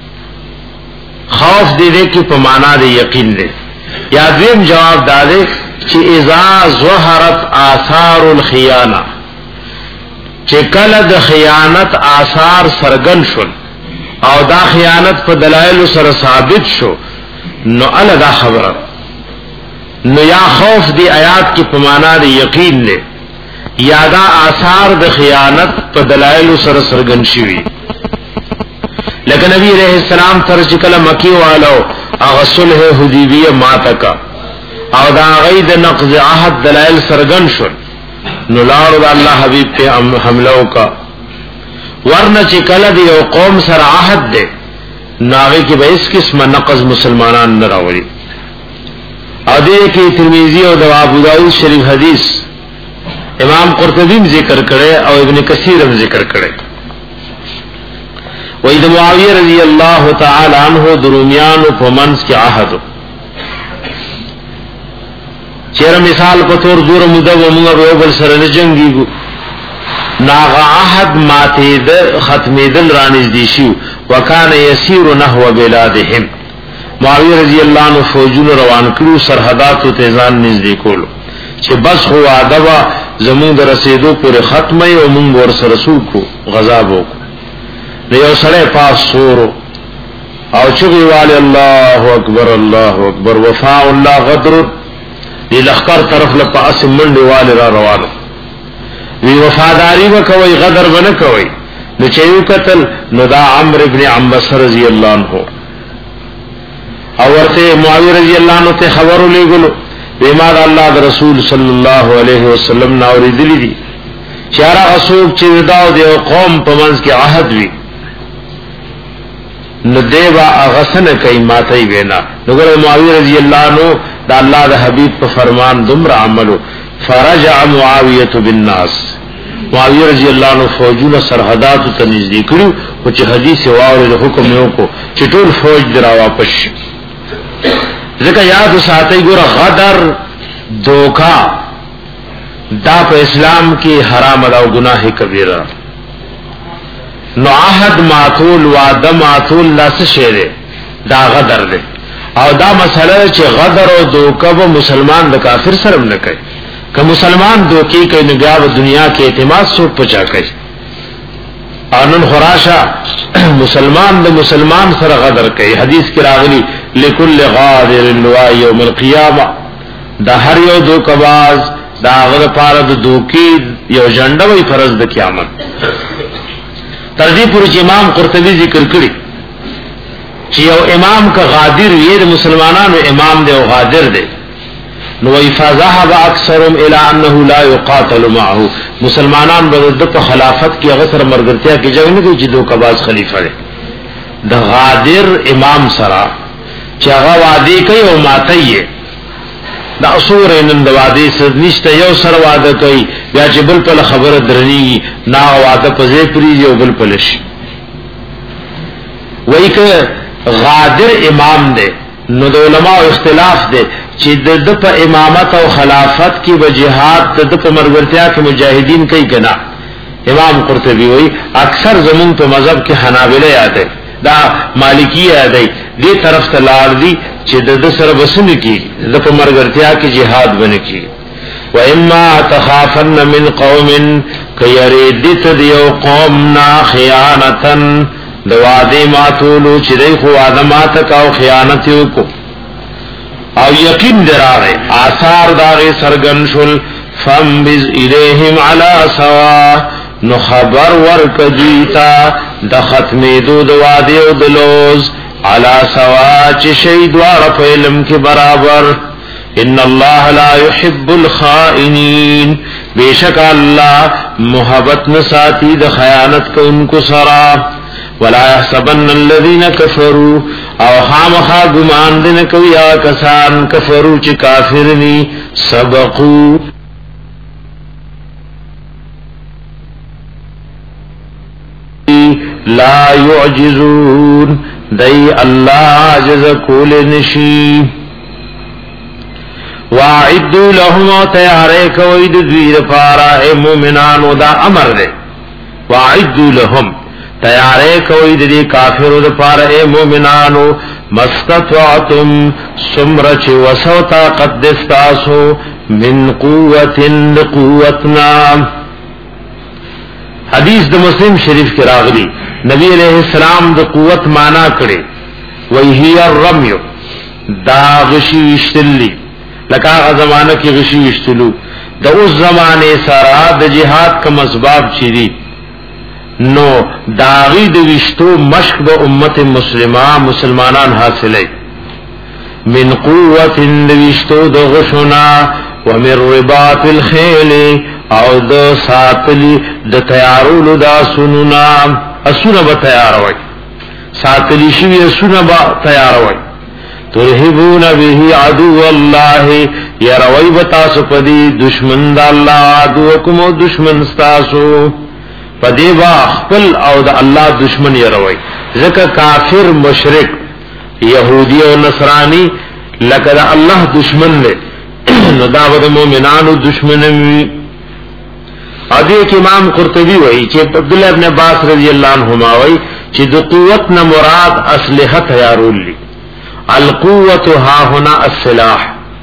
خوف دې کې په معنا د یقین ده یا دیم جواب داده چې اذا ظهرت آثار الخیانه چې کله د خیانت آثار سرګن شول او دا خیانت په دلایل سره ثابت شو نو ال دا خبره نو یا خوف دی آیات کی په معنا د یقین نه یا دا آثار د خیانت په دلایل سره سرګن شوی لکه نبی علیہ السلام تر چې کله مکی والو هغه صلح حدیبیه ماتکا او دا غید نقض عهد دلائل سرګن شول نو لار د الله حبیب په حمله وکا ورنه چې کله دی یو قوم سره عهد ده ناغه کې به اس قسمه نقض مسلمانان نه راوړي او دې کې ترمذی او ابو داود شریف حدیث امام قرطبی ذکر کړي او ابن کثیر هم ذکر کړي وې د معاویه رضی الله تعالی عنہ درومیان په منځ کې عهد چیر مثال په تور دور موده و موږ به بل سره نه جنگيګو ناغه عهد ماته د ختمېدل رانږدې شو وکانه یسیر نحو بلادهم معاویه رضی الله عنه فوجونه روان کړو سرحدات ته ځان نږدې کولو چې بس خو ادبا زمون در رسیدو پر ختمه او موږ ور سره سوکو غزا وکړو یو سره پاس سورو او چغی والی الله اکبر الله اکبر وفاء الله غدر دی لخکر طرف لپاس منډ والی را روانو وی وفاداری وکوي غدر ونکوي نو چيو قتل نو دا عمرو ابن عمرو رضی الله عنه او ورته معاویه رضی الله عنه ته خبر ولېګلو بیمار الله د رسول صلی الله علیه وسلم نو ورېدلی دي چارا اسوک چې دا د قوم په منځ کې عهد وی نو دیوا اغسن کئی ماتای وینا نو ګره معاویه رضی الله عنه دا الله د حبیب په فرمان دمر عملو فرجع معاویه بالناس معاویه رضی الله عنه فوجونه سرحدات ته نږدې کړو او چې حدیث واورې د حکم یو کو چې ټول فوج درا واپس ځکه یاد ساتي ګره غدر دوکا دا په اسلام کې حرام او گناه کبیره نو عهد ماتول وعده ماتول لاس شیره دا غدر ده او دا مسئله چې غدر او دوکه به مسلمان د کافر سره نه کوي که مسلمان دوکي کوي نو بیا د دنیا کې اعتماد سو پچا کوي قانون خراشا مسلمان د مسلمان سره غدر کوي حدیث کې راغلی لكل غادر لوا یوم القیامه دا هر یو دوکباز دا غره پاره د دوکي یو جنډه وي فرض د قیامت ترجیح پر امام قرطبی ذکر کړی چې یو امام کا غادر یې د مسلمانانو امام دی او غادر دی نو فذهب اکثرهم الى انه لا يقاتل معه مسلمانان به د خلافت کی هغه سره مرګرتیا کې ځای نه کوي چې دوه کباز خلیفہ دی د غادر امام سره چې هغه وادي کوي او ماتي دا اصول نن د وادي سره نشته یو سره واده کوي بیا چې بل په خبره درنی نا واده پځې پری یو بل پلش وای ک غادر امام دی نو د علماء اختلاف دی چې د په امامت او خلافت کې به jihad د په مرګرتیا کې مجاهدین کوي کنا امام قرطبی وای اکثر زمون په مذهب کې حنابلہ یاد دا مالکی یاد دی طرف ته لار دی چې د سره بسنه کی د په مرګرتیا کې jihad بنه کی و اما تخافن من قوم کيريدت دیو قوم نا خیانتن دوادی ماتولو چې دی خو ادمات کا او خیانت کو او یقین دراره آثار داغه سرګن شول فم بز الیہم علی سوا نو خبر ورکدیتا د ختمېدو د وعده او د لوز علا سوا چې شی دواړه په علم کې برابر. ان الله لا يحب الخائنين بیشک الله محبت نساتی د خیانت کوونکو سره. ولا يحسبن الذين كفروا او خامخا ګمان دین کوي یا کسان کفرو چې کافر ني سبقوا لا يعجزون دای الله عجز کول نشي. واعدوا لهم تیارې کوي د دوی لپاره اے مؤمنانو دا امر دی. واعدوا لهم تیارې کوي د دې کافرو لپاره اے مؤمنانو مستطعتم سمرچ وسو طاقت دستاسو من قوت قوتنا. حدیث د مسلم شریف کې راغلی نبی علیہ السلام د قوت معنا کړي وی هی الرمي دا غشي وشتلی لکه هغه زمانہ کې غشي وشتلو د اوس زمانه سره د جهاد کوم اسباب چي نو داغی د وشتو مشق د امت مسلمه مسلمانان حاصلې من قوت د وشتو د غشنا ومن رباط الخيل او د ساتلی د تیارولو دا سنونا اسونه به تیاروي ساتلی شوی اسونه به تیاروي. ترهبون به عدو الله يروي بتاسو پدی دشمن د الله عدوکم او دشمن تاسو پدی با خپل او د الله دشمن يروي. ځکه کافر مشرک يهودي او نصراني لکه د الله دشمن دی نو دا د مؤمنانو دشمن وي. حدیث امام قرطبی وایي چې عبد الله ابن عباس رضی الله عنهما وایي چې د قوت نه مراد اسلحه تیارول دي. القوت ها هنا السلاح.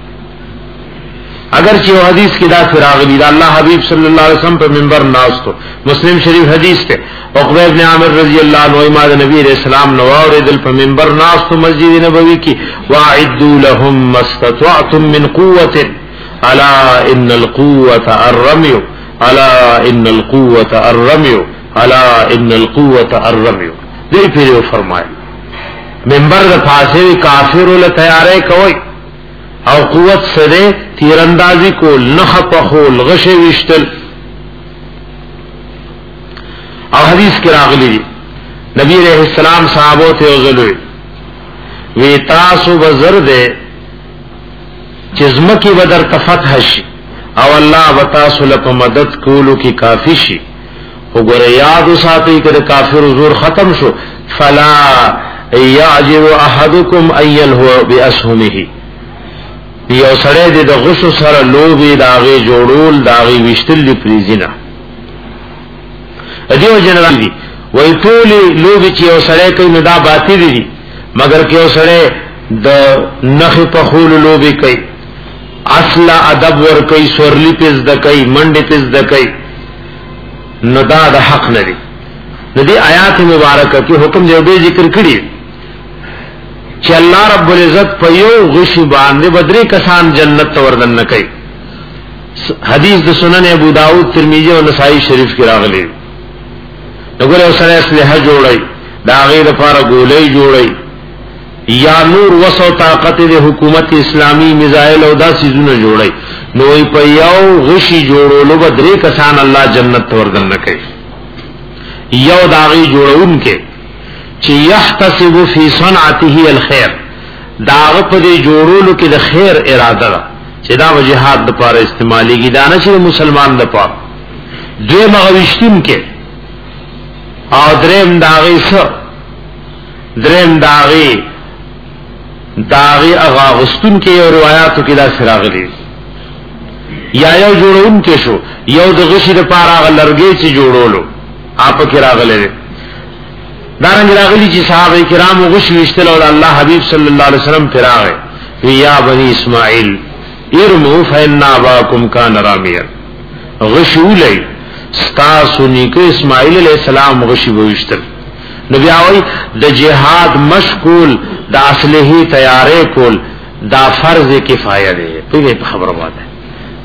اگر چې حدیث کې دا فراغلی دا الله حبیب صلی الله علیه وسلم په منبر ناستو مسلم شریف حدیث ته عقبہ ابن عامر رضی الله عنه ما د نبی رسول الله نو اوریدل په منبر ناستو مسجد نبوی کې واعدوا لهم مستطعتم من قوه الا ان القوه الرمي الا ان القوه الرمي الا ان القوه الرمي. دې پیرو فرمایي منبر د فاسه کافر له تیارې کوي او قوت سره تیراندازی کول نخ په خول غشه وشتل. او حدیث کې راغلی نبی علیہ السلام صحابو ته وزلوي وی تاسو بزر دے چزمکی بدر تفتح شي او الله وتاسو له مدد کولو کی کافی شي. وګوره یاد ساتي کړه کافر زور ختم شو فلا یعجب احدکم ایل هو باسهمه. یو سره د غشو سره لوبي داغه جوړول داغه وشتل دی پریزینا ادیو جنرال دی وای ټول لوبي چې یو سره کوي نو دا باطل دي مگر کې یو سره د نخ په خول لوبي کوي اصل ادب ور کوي سورلی پز د کوي منډه پز د کوي نو دا د حق نه دي. د دې آیات مبارکه کې حکم دی به ذکر کړی چې الله رب العزت په یو غش باندې بدري کسان جنت وردن نه کوي. حدیث د سنن ابو داود ترمذی او نسائی شریف کې راغلی. وګوره سره اسلحه جوړي دا غیر لپاره ګولې جوړي یا نور وسو طاقت د حکومت اسلامی میزایل او دا سيزونه جوړي نو په یو غشي جوړولو بدري کسان الله جنت وردن نه کوي. یو داغي جوړون کې چې يحتسب فی صنعته الخير داغه په دې جوړولو کې د خیر اراده ده چې دا جهاد لپاره استعماليږي دا نه چې مسلمان لپاره. دوی مغوښتون کې او دریم داغي سره دریم داغي داغي اغا غستون کې یو روایتو کې دا سراغلي یا یو جوړون کې شو یو د غشي لپاره غلرګي چې جوړولو اپ کې راغلي دارنګ راغلی چې صحابه کرام غشي وشتل او الله حبيب صلی الله علیه وسلم فراغه یا بني اسماعیل ارمو فإن اباكم كان راميا غشولای استاسو نیکو اسماعیل علیہ السلام غشي وشتل. نبی اوی د جهاد مشغول د اصله تیارې کول دا فرض کفایه دی. په خبره واده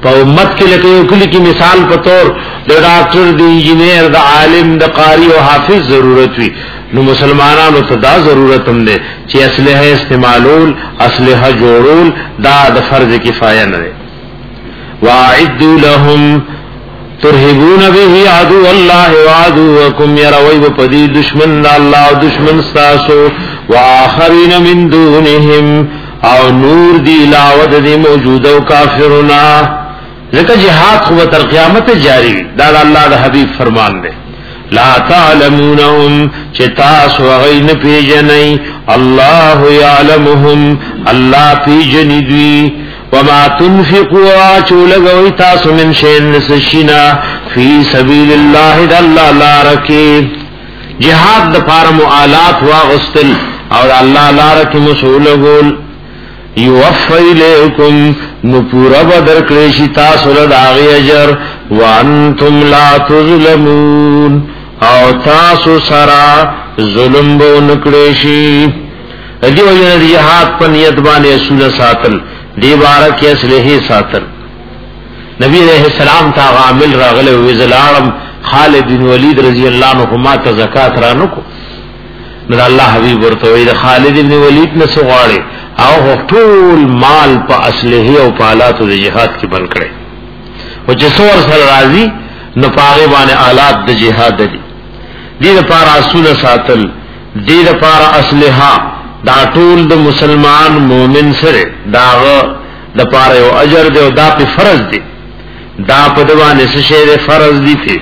په امت کې لکه یو کلی کې مثال په تور د ډاکټر د انجینیر د عالم د قاری او حافظ ضرورت وي نو مسلمانانو ته دا ضرورت هم ده چې اسلحه استعمالول اسلحه جوړول دا د فرض کفایه نه ده واعدوا لهم ترهبون به عدو الله وعدوكم يروي بپدی دشمن الله او دشمن تاسو واخرین من دونهم او نور دی علاوه د موجوده کافرنا لکه جهاد خو تر قیامت جاری دا الله د حبیب فرمان ده لا تعلمونهم چتاس وغین پیجنئی الله يعلمهم الله پیجنی وما تنفقوا چولگوی تاسو من شین نسشینا فی سبیل اللہ دا اللہ لارکی جہاد دا پار معالات واغستل اور اللہ لارکی مسولگول یوفی لیکم نپورا بدر کلیشی تاسو لداغی اجر وانتم لا تظلمون او تاسو سرا ظلم بو نکلیشی دیو جن جہاد پا نیتبان اصول ساتل دی بارک اسلحه ساتل نبی علیہ السلام تا عامل راغله وزلالم خالد بن ولید رضی اللہ عنہ ما ته زکات را نکو نو الله حبیب ورته وی خالد بن ولید نه سغواړي او ټول مال په اسلحه او په آلات د جهاد کې بن کړي او چې څور سره راځي نو پاغه باندې آلات د جهاد دي دې لپاره اصول ساتل دې لپاره اسلحه دا ټول د مسلمان مومن سره دا د پاره او اجر دی او دا په فرض دی دا په دوانه شه فرض دي ته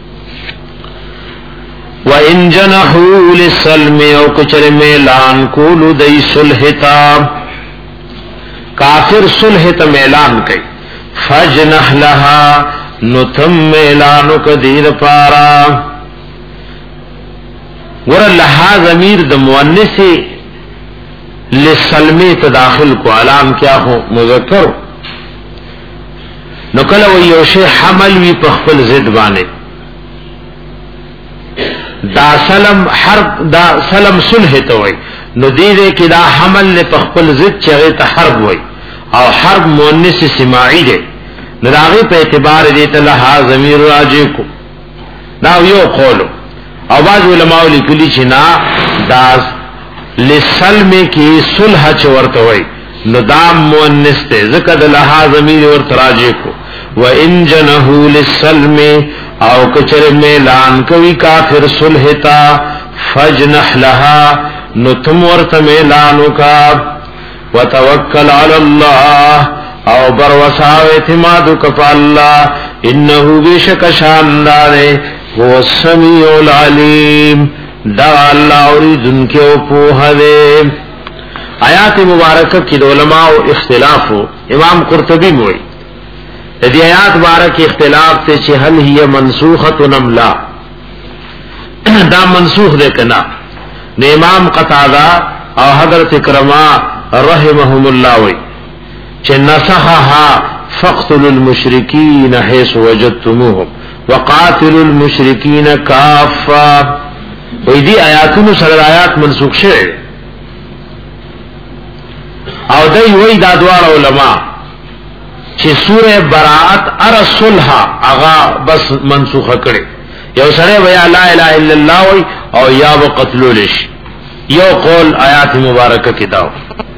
و ان جنحوا للسلم او کچره اعلان کولو دای صلح تا کافر صلح ته اعلان کوي فجنح لها نتم اعلان کدیر پارا ور لها ضمیر د مؤنث لسلمی تداخل کو علام کیا ہو مذکر نو کله و یو شی حمل وی په خپل ضد باندې دا سلم حرب دا سلم صلح ته وای نو دې دې کې دا حمل له په خپل ضد چغه ته حرب وای او حرب مؤنث سماعی ده نو داغه په اعتبار دې ته لها ضمیر راجع کو دا یو قول او بعض علماء لیکلي چې نا دا لسلم کی صلح چورته وای نو دام مؤنث ته ذکر لها ضمیر ور تراجه کو و ان جنحو للسلم او کچر اعلان کوي کافر صلح تا فجنح لها نو تم ورته اعلان وکا وتوکل علی الله او بر وسع اعتماد کف الله انه بشک شاندار هو السمیع العلیم دا اللہ اوریدن کے اوپوہ دے آیات مبارکہ کی علماء اختلاف ہو امام قرطبی موئی دی آیات مبارک اختلاف تے چھے حل ہی منسوخت نملا دا منسوخ دے کنا نے امام قتادہ او حضرت کرما رحمهم اللہ وی چھے نسخہا فقتل المشرکین حیث وجدتموهم وقاتل المشرکین کافا وی دی آیاتونو سره آیات منسوخ شوه او دی وی دا دوار علماء چې سوره براءت ار صلح اغا بس منسوخ کړي یو سره ویا لا اله الا الله وی او یا وقتلوا لش یو قول آیات مبارکه کې داو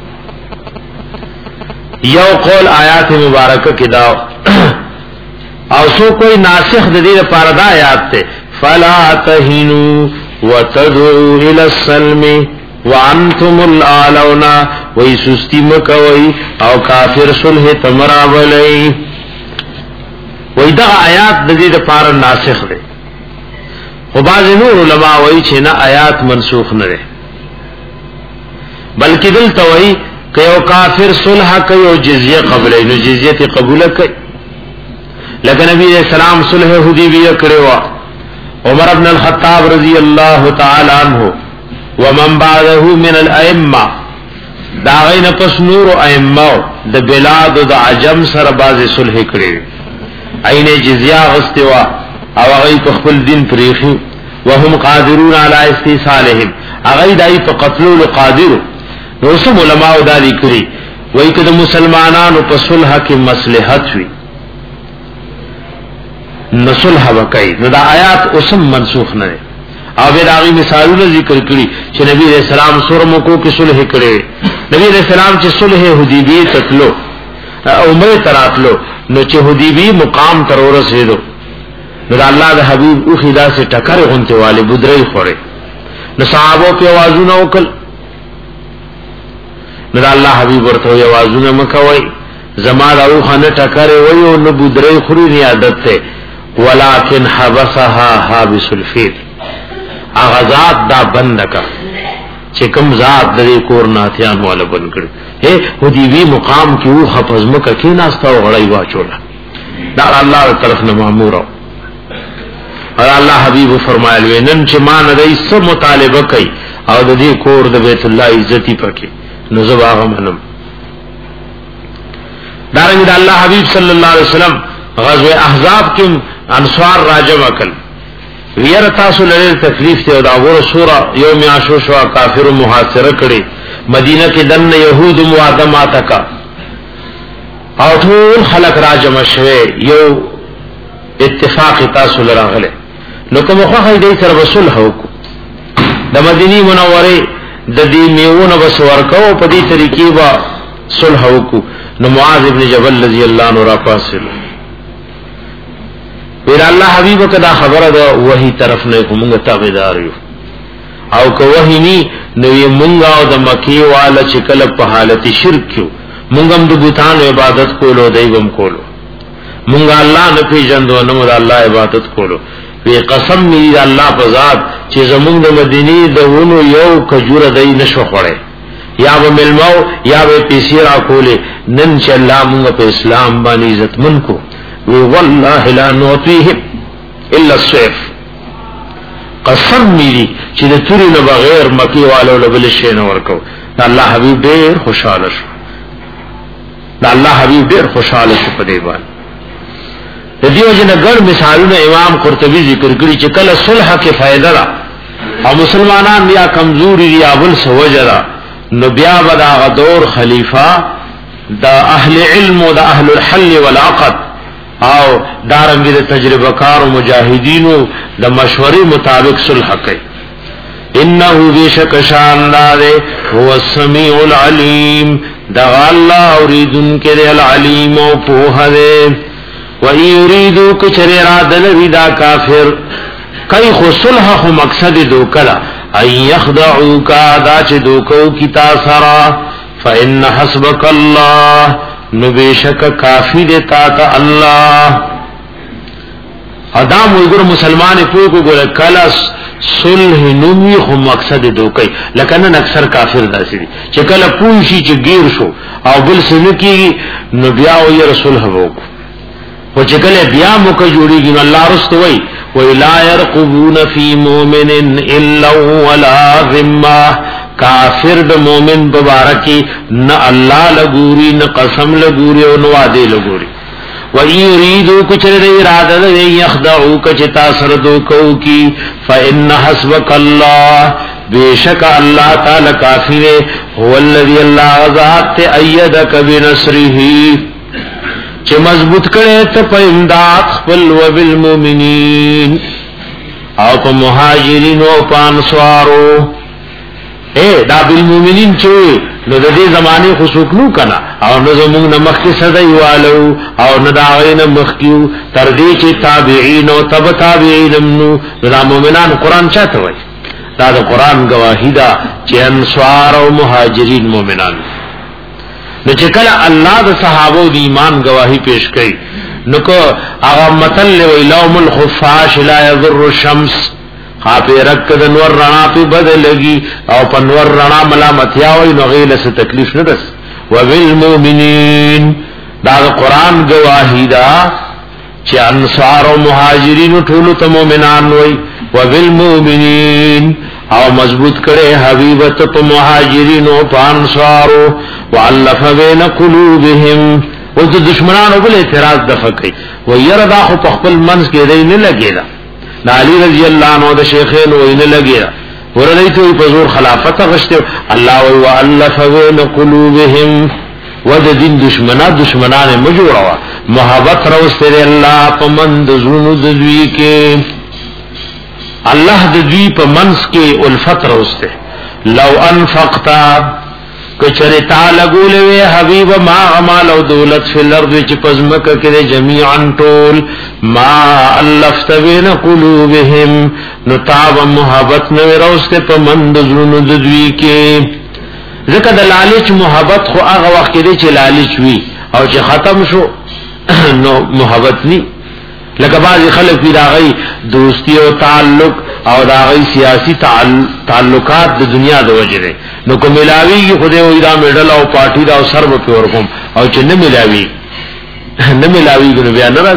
یو قول آیات مبارکه کې داو او سو کوئی ناسخ د دې لپاره دا آیات ته فلا تهنوا وتدعوا الى السلم وانتم الاعلون وای سستی مکوي او کافر صلح تمراولای وای دا آیات د دې لپاره ناسخ ده خو باز نور علماء وای چې نه آیات منسوخ نه ده بلکې دلته وای کيو کافر صلح کوي او جزيه قبلای نو جزيه ته قبول کوي لکه نبی رسول الله صلح حدیبیہ کړو عمر ابن الخطاب رضی اللہ تعالی عنہ ومن بعده من الائمه دا غین پس نور ائمه د بلاد د عجم سره باز صلح کړي عین جزیه غستوا او غی په خپل دین پریخي وهم قادرون علی استیصالهم غی دای په قتل قادر نو سم علماء دا لیکري وای کده مسلمانانو په صلح کې مصلحت وي نصلح وکي نو دا آیات اوسم منسوخ نه او به داغي مثالونه ذکر کړي چې نبی رسول الله سور مکو کې صلح کړي نبی رسول الله چې صلح حدیبیه تطلو عمره تراتلو نو چې حدیبی مقام تر ورسېدو نو الله د حبیب او خدا سے ټکر غونته والے بدري خوره نو صحابو په आवाजونه وکړ نو الله حبیب ورته आवाजونه مکوي زما راو خانه ټکر وي او نو بدري خوري عادت ته ولکن حبسها حابس الفیل اغازات دا بند کا چې کوم ذات د کور ناتیان والا بند کړ اے حدیبی مقام کې او حفظ مکه کې ناستا او غړی واچولا دا الله تعالی طرف نه مامور او الله حبیب فرمایلی نن چې ما نه دای سم مطالبه کوي او د دې کور د بیت الله عزتي پکې نو زباغه منم دارنګ الله حبیب صلی الله علیه وسلم غزوه احزاب کې انصار راجم کړ ویر تاسو لري تکلیف ته دا وره سوره یوم عاشورا کافر محاصره کړي مدینه کې دن يهود موادمات کا او ټول خلق راجم شوه یو اتفاق تاسو لراغله نو کوم خو دې سره رسول هو د مدینی منوره د دې میونه بس ورکو په دې طریقې وا صلح وکړو نو معاذ ابن جبل رضی الله عنه را پاسل پیر الله حبیب کدا خبره ده وਹੀ طرف نه کومه تابعدار یو او که وਹੀ ني نو یې مونږه او د مکی والا چې کله په حالت شرک کیو مونږ هم د بوتان عبادت کولو دیوم کولو مونږه الله نه پیژندو نو د الله عبادت کولو وی قسم می الله په ذات چې زمونږ د مدینه د ونو یو کجوره دای نشو خوړې یا به ملمو یا به پیسیرا کولې نن چې الله مونږ په اسلام باندې عزت من کو وی والله لا نعطيه الا السيف قسم می چې د توري نه بغیر مکی والو لبل شي نه ورکو الله حبیب ډیر خوشاله شو الله حبیب ډیر خوشاله شو په دی باندې د دیو جن ګر مثالونه امام قرطبي ذکر کړي چې کله صلح کې فائدہ را او مسلمانان بیا کمزوري دی اول سوجرا نو بیا ودا غدور خلیفہ دا اهل علم او دا اهل الحل والعقد او دارنګ د تجربه کار او مجاهدینو د مشورې مطابق صلح کوي انه بیشک شاندار هو السمیع العلیم دا الله اوریدن کې العلیم او په هره و یریدو کچری را دل دا کافر کای خو صلح خو مقصد دوکلا ای یخدعو کا دا چې دوکو کی تاسرا فان حسبک الله نو بیشک کافی دے تا تا اللہ ادم وګور مسلمان په کو ګور کلاس صلح نومي خو مقصد دوکي لکه نن اکثر کافر داسي دي چې کله پوښي چې غیر شو او بل سنکی نو بیا او رسول هو او چې کله بیا مو کو جوړیږي الله رستوي ولا يرقبون في مؤمن الا ولا ذمه کافر د مومن مبارکی نہ اللہ لګوري نہ قسم لګوري او نو وعده لګوري و یریدو کچھ ارادہ دے یخدعو کچتا سردو کو کی فان حسبک اللہ بیشک اللہ تعالی کافی ہے هو الذی اللہ ذات ایدک بنصره چې مضبوط کړي ته په امداد خپل و بالمؤمنین او په مهاجرین او په انصارو اے دا بالمؤمنین چې نو د دې زمانه خصوص نو کنا او نو زموږ نه مخکې صدای والو او نه دا غین مخکیو تر دې چې تابعین او تبع تابعین نو د مؤمنان قران چاته وای دا د قران گواهی دا چې انصار او مهاجرین مؤمنان نو چې کله الله د صحابه د ایمان گواهی پیش کړي نو کو هغه متل ویلوم الخفاش لا يضر الشمس خاپی رک د نور رڼا په بدلږي او په نور رڼا ملامتیا وي نو غیله څه تکلیف نه دس وبالمؤمنین دا قرآن گواهی دا چې انصار او مهاجرین ټول ته مؤمنان وي وبالمؤمنین او مضبوط کړي حبیبت په مهاجرین او په انصار والف بین قلوبهم او د دشمنانو بل اعتراض دفع کوي و يردا خو په خپل منځ کې دی نه لګیدا علی رضی اللہ عنہ د شیخین وینه لګیا ورته په زور خلافت غشته الله او الف بین قلوبهم ود دین دشمنا دشمنان مجوړوا محبت راوستره الله په من د زونو د دوی کې الله د دوی په منس کې الفت راوسته لو انفقتا کچره تعالی ګولوي حبيب ما عمل او دولت فی الارض چې پزمک کې جميعا طول ما الفت بین قلوبهم نتاب محبت نو راوسته په من د زونو د دوی کې ځکه د لالچ محبت خو هغه وخت کې چې لالچ وی او چې ختم شو نو محبت ني لکه بعض خلک پی راغی دوستی او تعلق او راغی سیاسی تعلقات د دنیا د وجره نو کوم ملاوی خدای او دا میډل او پارټی دا او سر په ورکوم او چې نه ملاوی نه ملاوی ګنو بیا ناراض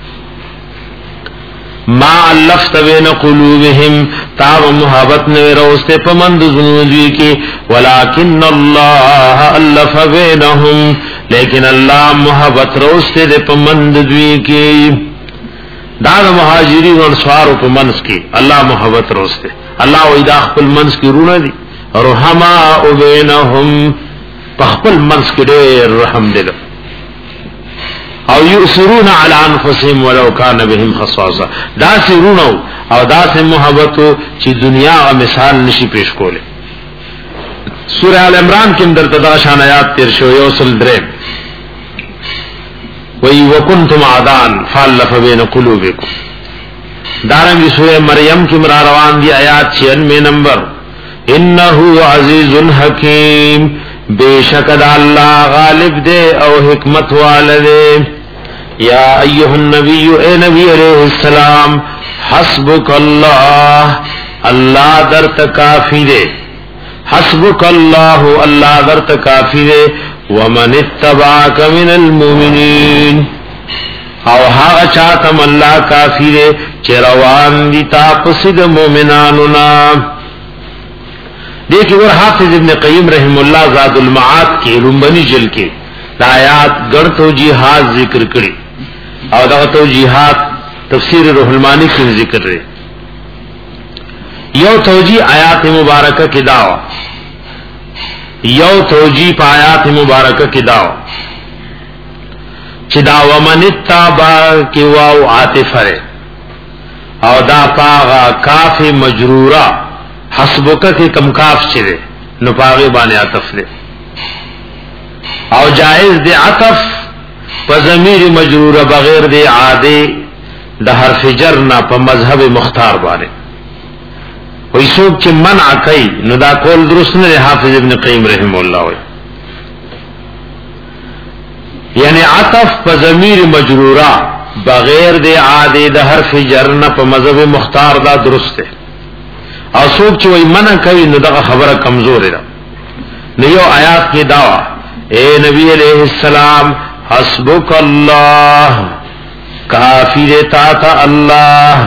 ما الفت بین قلوبهم تاب محبت نے روستے پمند زنودی کی ولکن اللہ الف بینهم لیکن اللہ محبت روستے دے پمند دوی کی دار مہاجرین و انصار په منس کې الله محبت روسته الله و اذا خپل منس کې رونه دي رحما بینهم خپل منس کې ډېر رحم دي او یؤثرون علی انفسهم ولو کان بهم خصاصه دا سرونو او دا سه محبت چې دنیا او مثال نشي پیش کوله سورہ ال عمران کې اندر تدا شان آیات تیر شو یوصل درې وی وکنتم عدان فالف بین قلوبکم دارنگی سورہ مریم کی مرا روان دی آیات چھیانوے نمبر انہو عزیز حکیم بے شک دا اللہ غالب دے او حکمت والدے یا ایہا النبی اے نبی علیہ السلام حسبک اللہ اللہ در تکافی دے حسبک اللہ اللہ در تکافی دے ومن اتبعك من المؤمنین او هغه چاته الله کافی دے چروان دي تاسو د مؤمنانو نا دیکھو ور حافظ ابن قیم رحم الله زاد المعاد کې لومبني جل کې آیات ګڼ توجیحات ذکر کړي او دا توجیحات تفسیر روح المانی کې ذکر لري یو توجیه آیات مبارکه کې داوا یو توجی پا آیات مبارکہ کی داو چی دا ومن اتابا کی واو عاطف ہے او دا پاغا کاف مجرورا حسبکا کی کم کاف چرے نو پاغی بانے عطف لے او جائز دے عطف پا ضمیر مجرورا بغیر دے عادے دا حرف جرنا پا مذہب مختار بانے وی سوک چی منع کئی نو دا کول درست نه حافظ ابن قیم رحم الله وی یعنی عطف پا ضمیر مجرورا بغیر دے عادی دا حرف جرنا پا مذہب مختار دا درست ہے او سوک چی وی منع کئی نو دا خبر کمزور دا نیو آیات کی دعوی اے نبی علیہ السلام حسبک اللہ کافی دیتا تھا اللہ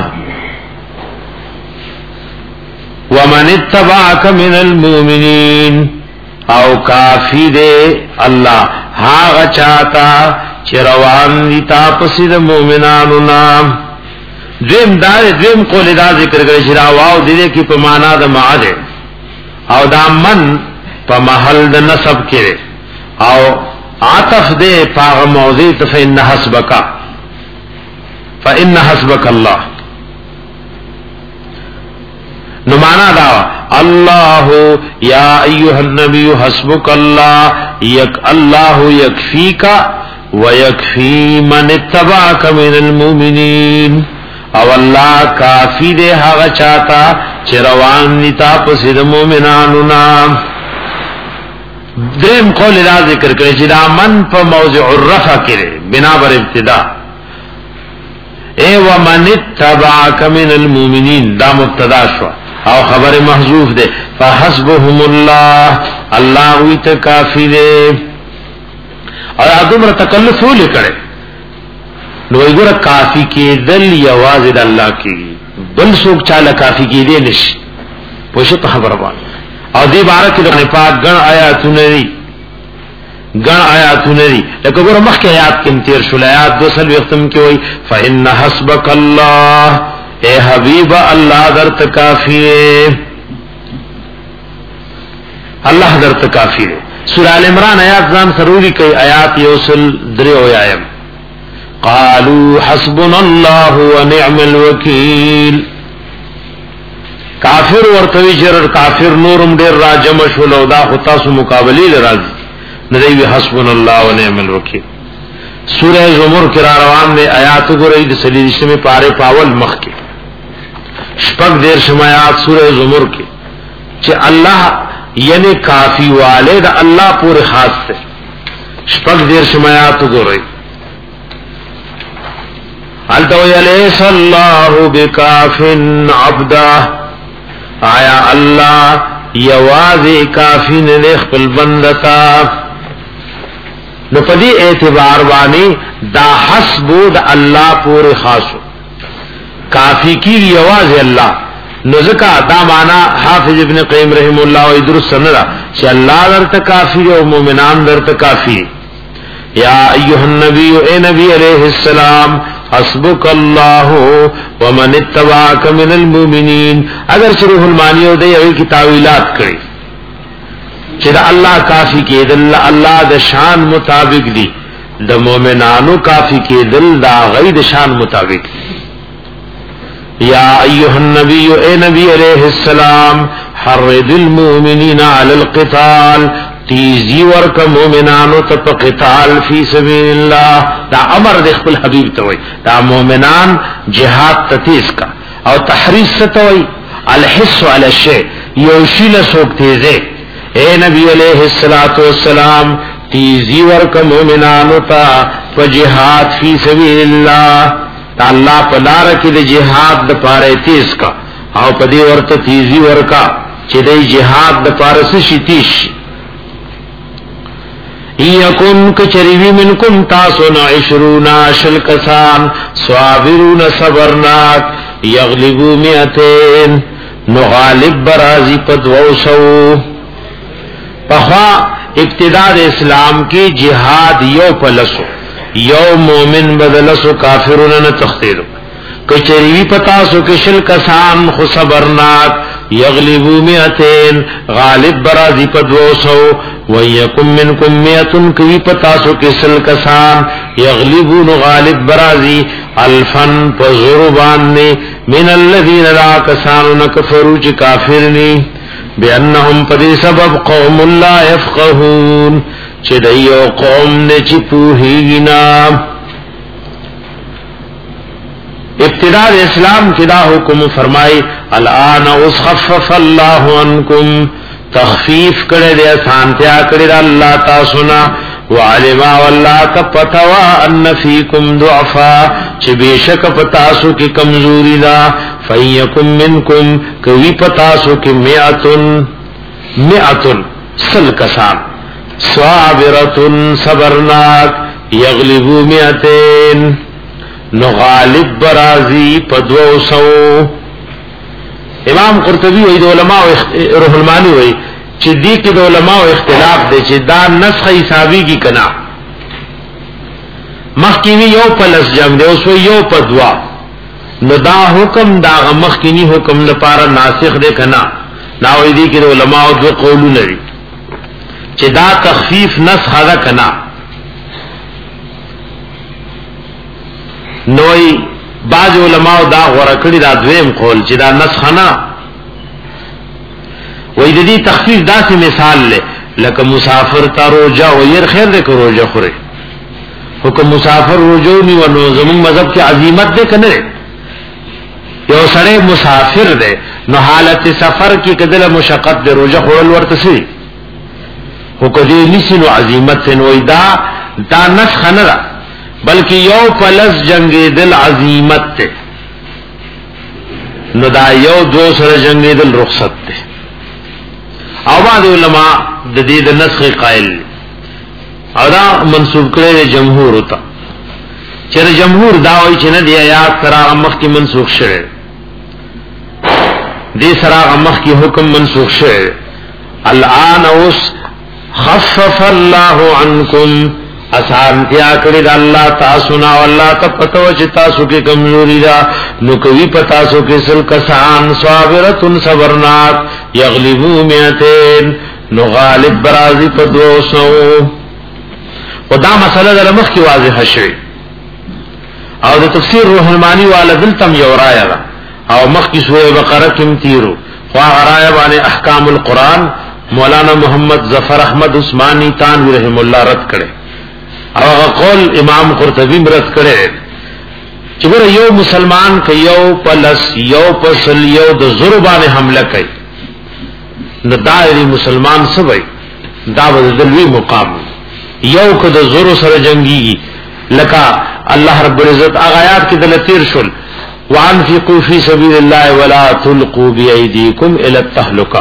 ومن اتبعك من المؤمنین او کافی دے اللہ ہاغ چاہتا چروان دی تاپسی دا مومنانو نام دویم دار دویم قول دا ذکر کرے چراواو دیدے کی پا مانا دا معادے او دا من پا محل دا نصب کرے او عطف دے پاغ موضیت فإن حسبکا فإن حسبک اللہ نو مانا دا اللہ یا ایوہ النبی حسبک اللہ یک اللہ یکفیکا ویکفی من اتبعک من المؤمنین او اللہ کافی دے حق چاہتا چروان نیتا پسید مومنانونا درم قول دا ذکر کرے چدا من پا موضع الرفع کرے بنا بر ابتدا اے ومن اتبعک من المؤمنین دا مبتدا شوا او خبر محذوف دے فحسبهم اللہ اللہ ویت کافی دے اور ادمر تکلف ہو لے کرے نو ایګور کافی کې دل یواز د الله کې بل څوک چاله کافی کې دې نشي پوښتنه په خبره باندې او دې بار کې د پاک غن آیاتونه دي غن آیاتونه دي لکه ګور مخکې آیات کې تیر شول آیات دو سل ختم کې وای فإن حسبک الله اے حبیب اللہ در تکافی ہے اللہ در تکافی ہے سورہ ال عمران آیات ځان سروری کوي آیات یوسل دریو آیم قالوا حسبنا الله ونعم الوکیل کافر ورتوی چر کافر نورم ډیر راجم شول دا خطا سو مقابله لراځي ندی حسبنا الله ونعم الوکیل سورہ زمر کې را روان دي آیات ګورئ د سلیریشته می پاره پاول مخ کې شپږ دیر شمایات سورہ زمر کې چې الله یعنی کافی والے دا اللہ پورے خاص سے شپږ دیر شمایات ګورئ التو یلیس اللہ بکاف عبدا آیا اللہ یواز کافی نے خپل بندتا نو پدی اعتبار وانی دا حسبو دا اللہ پورے خاصو کافی کی یواز اللہ نزکا دا مانا حافظ ابن قیم رحم اللہ و ادرس سنرا چی اللہ درت کافی و مومنان درت کافی یا ایوہ النبی اے نبی علیہ السلام حسبک اللہ ومن اتباک من المومنین اگر شروح المانیو دے اوی کی تاویلات کری چی دا اللہ کافی کی دل اللہ دا شان مطابق دی دا مومنانو کافی کی دل دا غید شان مطابق دی یا ایوہ النبی اے نبی علیہ السلام حرد المؤمنین علی القتال تیزی ورک مومنانو تپ قتال فی سبیل اللہ دا امر دے خپل حبیب توئی دا مومنان جہاد تتیز کا او تحریص ستوئی الحس علی الشیء یوشیل سوک تیزے اے نبی علیہ السلام تیزی ورک مومنانو تا فجہاد فی سبیل اللہ تا اللہ پلار کی دے جہاد دا پارے تیز کا او پدی ورطا تیزی ورکا چی دے جہاد دا پارے سشی تیش ایکن کچریوی منکم تاسونا عشرون عشل کسان صابرون صبرناک یغلبو میتین نغالب برازی پدوو سو پخوا ابتداد اسلام کی جہاد یو پلسو یو مومن بدلسو کافرون نتختیدو کچریوی پتاسو کشل کسان خصبرناک یغلبو میتین غالب برازی پدوو سو ویکم منکم میتن کبی پتاسو کسل کسان یغلبون غالب برازی الفن پزرباننی من الذین لا کسانو نکفرو چی کافرنی بأنهم پدی سبب قوم لا یفقهون چی دیو قوم نے چی پوہینا ابتداء اسلام کی دا حکم فرمائی الان اس خفف اللہ عنکم تخفیف کرے دے سانتیا کرے دا اللہ تاسنا وعلما واللہ کا پتوا ان فیکم ضعفا چی بیشک پتاسو کی کمزوری دا فیکم منکم کوی پتاسو کی مئتن مئتن سل کسان صابرتن صبرناک یغلبو مئتین نغالب برازی پدو سو امام قرطبی وی دو علماء روح المانی وی چی دی کی دو علماء اختلاف دے چی دا نسخ حسابی کی کنا مخکینی یو پلس جنگ دے اس وی یو پدوا نو دا حکم دا مخکینی حکم لپارا ناسخ دے کنا ناوی دی کی دو علماء دو قولو نوی چی دا تخفیف نسخ دا کنا نوی بعض علماء دا غورکڑی دا دویم قول چی دا نسخ نا وی دا دی تخفیف دا سی مثال لے لکه مسافر تا روجا ویر خیر دے که روجا خورے حکم مسافر روجو نی ونو زمون مذہب کی عظیمت دے کنرے یو سڑے مسافر دے نو حالت سفر کی کدل مشقت دے روجا خورل ورتسی حکم دے نسی نو عظیمت سے نوی دا دا نسخ نرا بلکہ یو پلس جنگ دل عظیمت تے نو دا یو دو سر جنگ دل رخصت تے او بعد علماء د دې د نسخ قائل او دا منسوب کړي جمهور ہوتا چې جمهور دا وایي چې نه دی آیات سره مخ کې منسوخ شوه دې سره مخ کې حکم منسوخ شوه الان اوس خفف الله عنکم آسان کیا کړی دا الله تاسو نه والله ته پتو چې تاسو کې کمزوري دا نو کوي پتا سو کې سل کسان صابرتن صبرناک یغلبو مئتین نو غالب برازی په دو سو. او دا مسله د مخ کی واضحه شوه او د تفسیر روح المانی والا دلتم یو رایه ده او مخ کی سوره بقره کې تیرو خو رایه باندې احکام القرآن مولانا محمد ظفر احمد عثمانی تانوی رحم الله رد کړي او قول امام قرطبی رد کړي چې ګوره یو مسلمان ک یو پلس یو پسل یو د زربانه حمله کوي نو دایری مسلمان سوي دا بدلوي مقام یو ک د زور سره جنگي لکه الله رب العزت آیات کې دل تیر شول وانفقوا فی سبیل الله ولا تلقوا بأيديكم الى التهلكه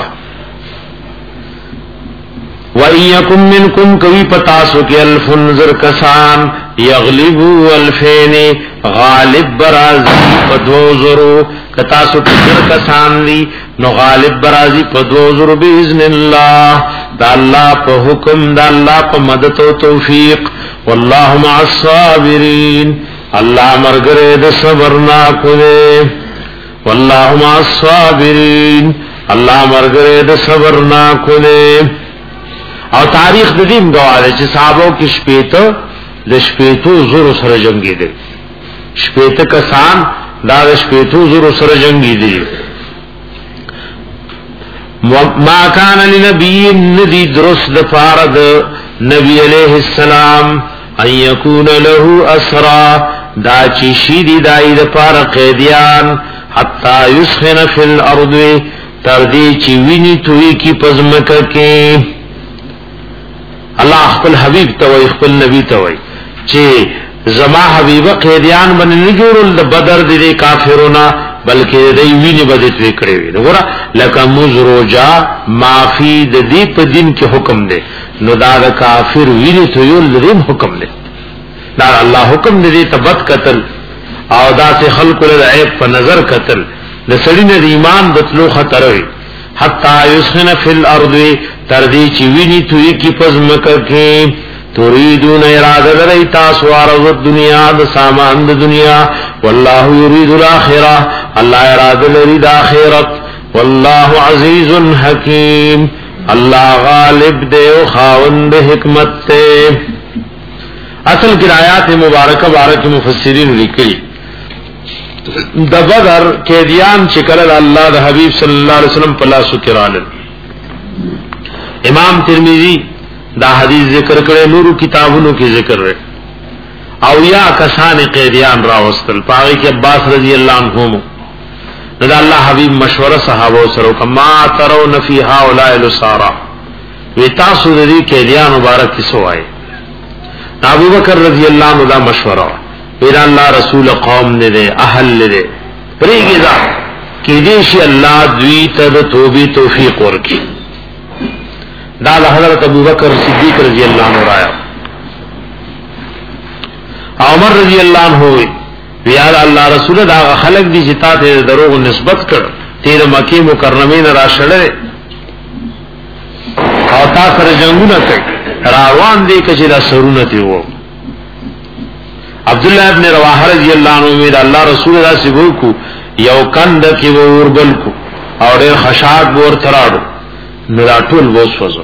وَإِن يَكُن مِّنكُمْ كَوِي پتاسو کې الف نظر کسان یغلبوا الفین غالب برازی پدو زرو کتاسو کې کسان دی نو غالب برازی پدو زرو باذن الله دا الله په حکم دا الله په مدد او توفیق والله مع الصابرین الله مرګره د صبر نا کوي والله مع الصابرین الله مرګره د صبر نا کوي. او تاریخ د دین گواهه چې صحابو کې شپېته د شپېتو زورو سره جنگي دي شپېته کسان دا د شپېتو زورو سره جنگي دي. ما کان لنبی ندی درست د فارد نبی علیہ السلام ان یکون له اسرا دا چی شیدی دای د پار قیدیان حتا یسخن فی الارض تردی چی ویني توی کی پزمکه کې الله خپل حبیب ته وای خپل نبی ته وای چې زما حبیبه قیدیان باندې نه جوړول د بدر د کافرونو بلکې دای ویني بده توی کړی وي وګوره لکه مزروجا معافی د دې په دین کې حکم دی نو دا د کافر ویني تویول د دې حکم دی دا الله حکم دی تبت قتل او دا سه خلق له عیب په نظر قتل د سړی نه ایمان دتلو خطر وي حتا یسخن فی الارض تردی چی وینی توی کی پزمکه کې تريدون اراده لري تاسو عرض الدنيا د سامان د دنیا والله يريد الاخره الله اراده لري د اخرت والله عزيز حكيم الله غالب دی او خاوند حکمت ته. اصل کې آیات مبارکه بارک مفسرین لیکلي د بدر قیدیان چې کله الله د حبیب صلی الله علیه وسلم په لاسو کې رالل امام ترمذی دا حدیث ذکر کړي نورو کتابونو کې ذکر ہے او یا کسان قیدیان راوستل پاره کې عباس رضی الله عنه دا الله حبیب مشوره صحابه سره کما ترون فی هؤلاء الاسارا وی تاسو دې قیدیان مبارک سوای ابو بکر رضی الله عنه دا مشوره پیرا اللہ رسول قوم نے دے اہل نے دے پریگی دا کی دیشی اللہ دوی تد توبی توفیق ورکی دا حضرت ابو بکر صدیق رضی اللہ عنہ رایا عمر رضی اللہ عنہ ہوئی ویاد اللہ رسول دا خلق دی جتا تے دروغ نسبت کر تیر مکی مکرمین را شڑے او تا سر جنگو نہ کئی راوان دے کچی دا سرونتی ہو عبداللہ ابن رواحہ رضی اللہ عنہ امید اللہ رسول اللہ سے بوکو یو کند کی وہ اربل کو اور دیر خشاک بور تراڑو ندا طول بوس فضو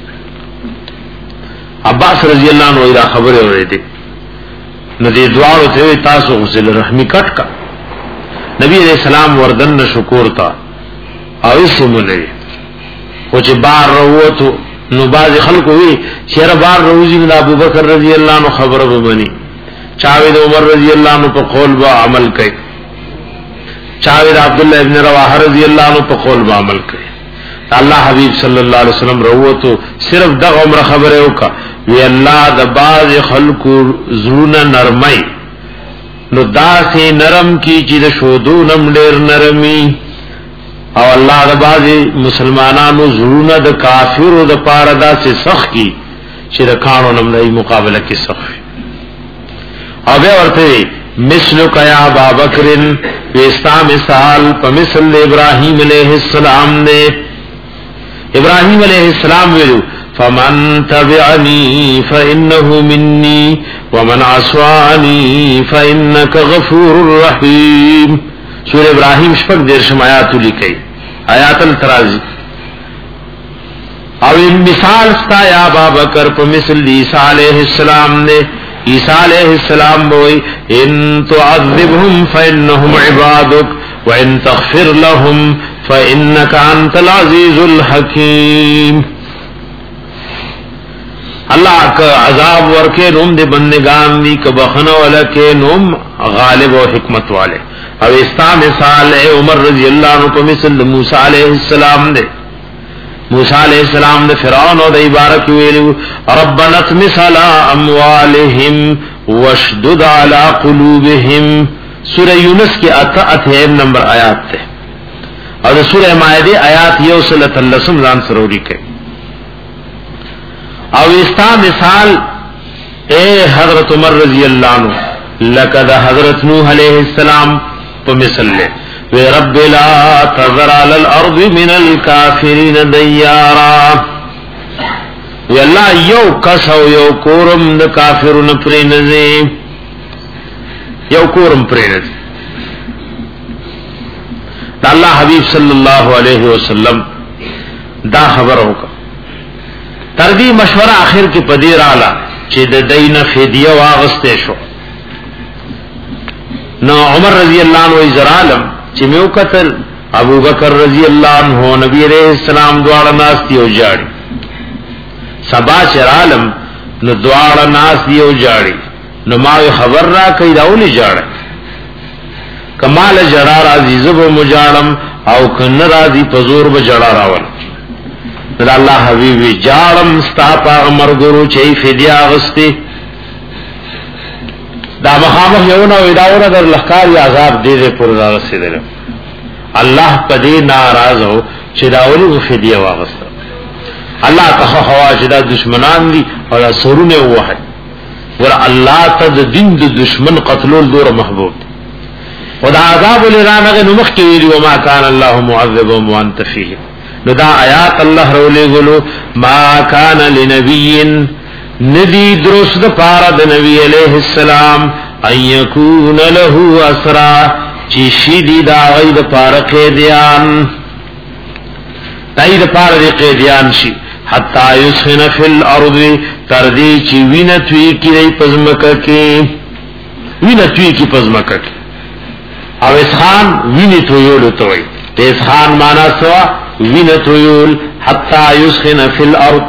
عباس رضی اللہ عنہ ایدہ خبر ہو رہی دی ندی دوارو تیوی تاسو غسل رحمی کٹ کا نبی علیہ السلام وردن شکور تا او اسی ملوی خوچ بار رووتو نو باز خلقو ہوئی شیر بار روزی ندا ابو بکر رضی اللہ عنہ خبر ببنی چاوید عمر رضی اللہ عنہ پا قول با عمل کئی چاوید عبداللہ ابن رواحہ رضی اللہ عنہ پا قول با عمل کئی اللہ حبیب صلی اللہ علیہ وسلم روتو صرف دغ عمر خبرے ہوکا وی اللہ دا باز خلق زرون نرمی نو دا سے نرم کی چی دا شودو نم دیر نرمی او اللہ دا باز مسلمانانو زرون دا کافر دا پاردا سے سخ کی چی دا کانو نم دا مقابلہ کی سخ او بے ورتے مثلو کیا ابا بکرن ویستا مثال پا مثل ابراہیم علیہ السلام نے ابراہیم علیہ السلام ویلو فمن تبعنی فإنه منی ومن عصوانی فإنک غفور الرحیم سورہ ابراہیم شپک دیر شم آیاتو لکھئی آیات الترازی او او مثال ستا یا ابا بکر په مثل عیسی علیہ السلام نے عیسی علیہ السلام وہی ان تعذبهم فانهم عبادك وان تغفر لهم فانك انت العزيز الحكيم. اللہ کا عذاب ورکے نوم دے بندگان دی کہ بخنو ولکے نوم غالب و حکمت والے. او استا مثال ہے عمر رضی اللہ عنہ کو مثل موسیٰ علیہ السلام دے موسیٰ علیہ السلام دے فرعون او دے عبارت ویلو ربنا اطمس على اموالهم واشدد على قلوبهم. سورہ یونس کی اتھیم نمبر آیات تے اور سورہ مائدہ آیات یو صلی اللہ سم زان سروری کے. او استا مثال اے حضرت عمر رضی اللہ عنہ لقد حضرت نوح علیہ السلام پا مثل لے وی رب لا تذر علی الارض من الكافرین دیارا. وی اللہ یو کس او یو کورم دا کافرون پرینزی یو کورم پرینزی. دا اللہ حبیب صلی اللہ علیہ وسلم دا خبر ہوگا تردی مشورہ آخر کی پدیر آلا چی دا دین فیدیو آغستے شو. نو عمر رضی اللہ عنہ ازرالم چی میو قتل ابو بکر رضی اللہ عنہ نبی علیہ السلام دوارا ناس دیو جاڑی سبا چرالم نو دوارا ناس دیو جاڑی نو ماوی خبر را کئی داولی جاڑی کمال جڑا رازی زب مجاڑم او کن رازی پزور بجڑا راول. اللہ حبیبی جاڑم ستا پاغ مرگرو چئی فدیا غستی دا مخامخ یونا ویداونا در لخکاری عذاب دے دے پر دا غستی دے اللہ پدی ناراض ہو چی داولی و فدیا واغستا. اللہ کخوا خوا چی دا دشمنان دی اور سرون ہوا ہے ور اللہ تد دین دا دشمن قتلول دور محبوب دی و دا عذاب لرانغ نمخ کی ویلی وما کان اللہ معذب و وانت فیہ. دا آیات اللہ رولے گلو ما کان لنبی ندی درست پارد نبی علیہ السلام ان یکون له اسرا چی شیدی دا غید پار قیدیان تاید پار دی قیدیان شی حتی یسخن فی الارض تردی چی وینتوی کی دی پزمکہ کی وینتوی کی پزمکہ کی. او اسخان وینتویولو توی تے اسخان مانا سوا وینتویول حتی یسخن فی الارض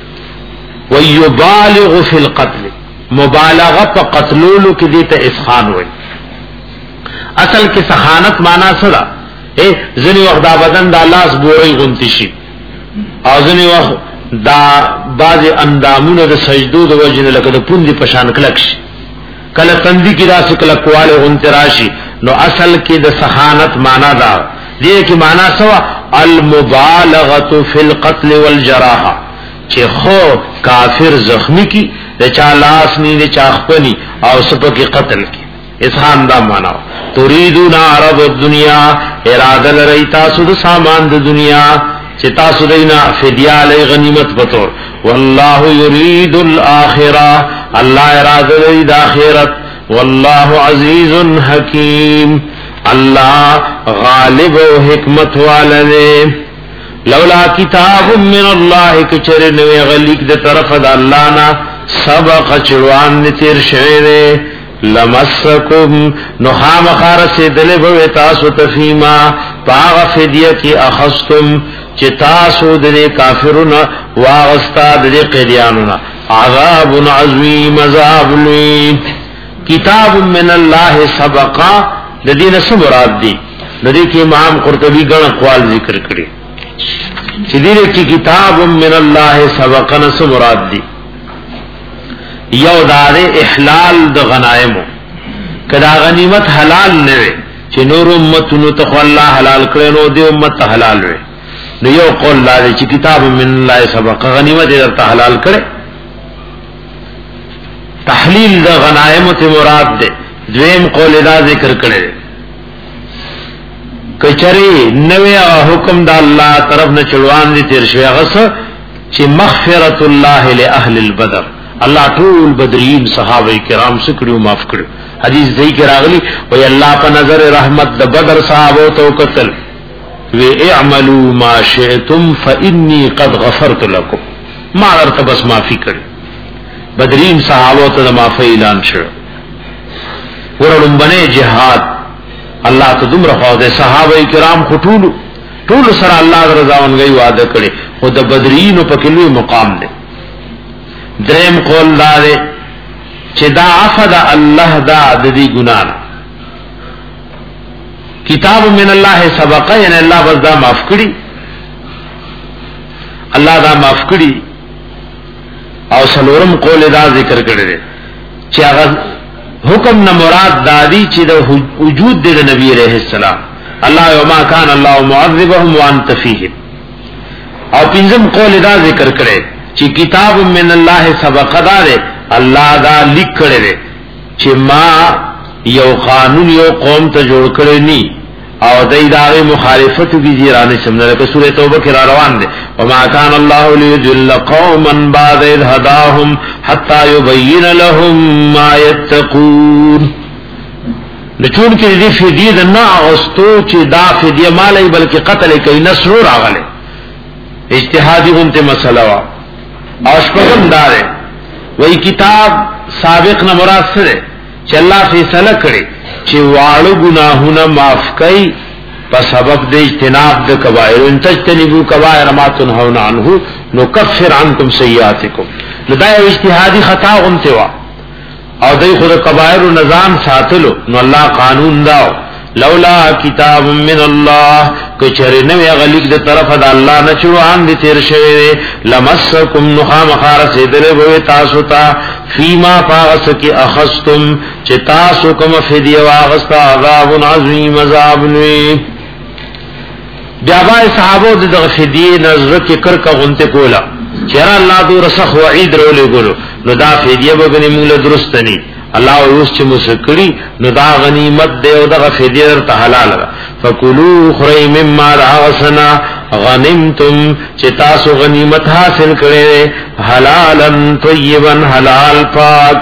ویبالغ فی القتل مبالغہ پا قتلولو کی دیتا اسخان ہوئی. اصل کی سخانت مانا صدا اے زنی وقت دا بدن دا لاس بوری غنتی شی او زنی وقت دا باز اندامون دا سجدو دا وجن لکا دا پوندی پشان کلک شی کل تندی کی دا سکلک والے غنتی راشی. نو اصل کی دا سخانت مانا دا دیئے کی مانا سوا المبالغت فی القتل والجراحہ چی خو کافر زخمی کی دا چا لاسنی دا چا خپنی او سپکی قتل کی اسحان دا مانا. تریدون عرب الدنیا ارادل رئی تاسو دا سامان دا دنیا چی تاسو دینا فدیا لئی غنیمت بطور واللہ یرید الاخرہ اللہ ارادل رئی دا آخرت واللہ عزیز حکیم اللہ غالب و حکمت والدے. لولا کتاب من اللہ کچر نوے غلیق دے طرف دا اللہ نا سبق چڑوان دے تیر شعرے لمسکم نخام خارس دلب و تاسو تفیما پاغ فدیہ کی اخستم چی تاسو دے کافرون واغستا دے قیدیانونا عذاب عظیم عذاب لیم. کتاب من اللہ سبقا دین سے مراد دی ندی کی امام قرطبی گن اقوال ذکر کری چدیر کی کتاب من اللہ سبقنا سے مراد دی یو دار احلال د غنائم کدا غنیمت حلال نہ چ نور امت نو تخ اللہ حلال کرے نو دی امت حلال وے نو یو قول لا دی چ کتاب من اللہ سبق غنیمت در حلال کرے تحلیل د غنائم تے مراد دے. دویم قول دا ذکر کرے کچری نوے حکم دا اللہ طرف نہ چلوان دی تیر شوی غص چی مغفرت اللہ لأہل البدر اللہ طول بدرین صحابہ کرام سکڑیو معاف کریو. حدیث صحیح کی راغلی وی اللہ پا نظر رحمت دا بدر صحابہ تو قتل وی اعملوا ما شئتم فإني قد غفرت لكم ما ورته بس معافي کړ بدرین صحابه ته معافی اعلان شو ورلم بنه جهاد الله ته دومره خو ده صحابه کرام خټول ټول سره الله رضا ونګي وعده کړي خو د بدرین په کلي مقام ده دریم قول دار چې دا عفد الله دا د دې ګناه کتاب من الله سبق یعنی الله بس دا معاف کړي الله دا معاف کړي او سلورم قول دا ذکر کړي چې هغه حکم نه مراد دادی چې د وجود د نبی عليه السلام الله وما كان الله معذبهم وانت فيهم او پنځم قول دا ذکر کړي چې کتاب من الله سبق دار الله دا لیک کړي چې ما یو قانون یو قوم ته جوړ کړی ني او دای داغه مخالفت کی زیرانه سمنه په سوره توبه کې را روان دي وما كان الله ليضل قوما بعد إذ هداهم حتى يبين لهم ما يتقون لچون کې دې فدیه د نه اوستو چې دا فدیه مالای بلکې قتل کوي نسرو راغله اجتهادي غنته مسله وا او شپږم دار وای کتاب سابق نه مراد سره چې الله فیصله کړي چې واړو ګناهونه معاف کړي په سبب د اجتناب د کبائر ان تجتنبوا کبائر ما تنهون عنه نكفر عنكم سيئاتكم لدا اجتهادي خطا غنته وا او دای خو د کبائر نظام ساتلو نو الله قانون داو لولا کتاب من الله کچره نو غلیق د طرف د الله نه چوان دي تیر شوی لمسکم نخام خارس دل وې تاسو ته فيما پاس کی اخذتم چې تاسو کوم فدیه واغستا عذاب عظیم عذاب نوی بیا وای صحابه د فدیه نظر کې کر کا غنته کولا چیرې الله دو رسخ وعید رولې ګورو نو دا فدیه به موږ درست نه الله اوس چې مسکړي نو دا غنیمت دی او دا فدیه ته حلال ده فکلوا خری مما راغسنا غنیمتم چې تاسو غنیمت حاصل کړئ حلالا طیبا حلال پاک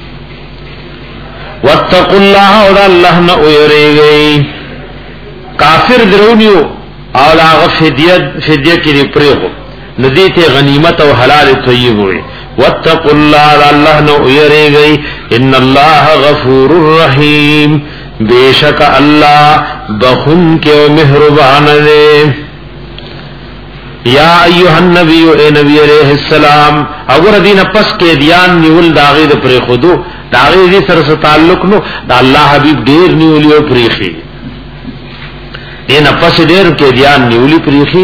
واتقوا الله او الله نه ويریږي کافر درونیو او لا فدیه فدیه کې پرېغو ندی ته غنیمت او حلال طیب وي واتقوا الله الله نو يريږي ان الله غفور رحيم بیشک الله بخون کې او مهربان دی یا ایها النبی اے نبی علیہ السلام اور دین پس کې دیان نیول داغه د پرې خودو داغه دې سره تعلق نو د الله حبیب ډیر نیولې او پرېخي دین پس ډیر کې دیان نیولې پرېخي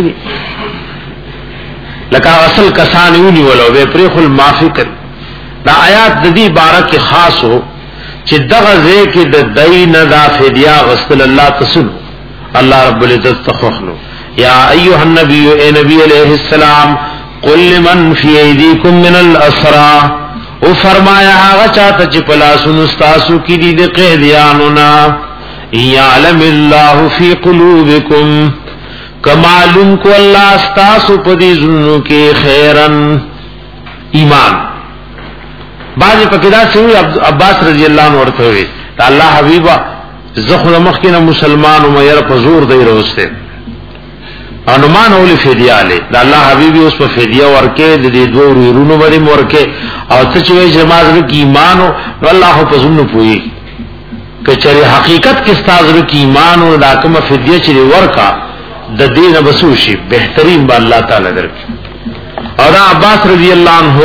لکه اصل کسان یونی ولو به پرخل معافی کړ دا آیات د دې بارک خاص هو چې دغه ځکه د دین د فدیه غسل الله تسلو الله رب العزت تخخلو یا ایها النبی اے نبی علیہ السلام قل لمن فی ایدیکم من الاسرى او فرمایا هغه چاته چې پلاسونو استاسو کې دي د قیدیانو نا یعلم الله فی قلوبکم کمالون کو اللہ استاسو پدی زنو کے خیرن ایمان بعضی پکدا سے ہوئی عباس رضی اللہ عنہ ورته ہوئی تا اللہ حبیبا زخو مخکنا مسلمان امیر پزور دی روستے انمان اولی فیدیا لے دا اللہ حبیبی اس پا فیدیا ورکے دی دو رونو بریم ورکے او تچوئی جماز رکی ایمانو واللہ پزنو پوئی کچری حقیقت کستاز رکی ایمانو دا کم فیدیا چری ورکا د دین بسوشی بہترین با اللہ تعالی درک اور عباس رضی اللہ عنہ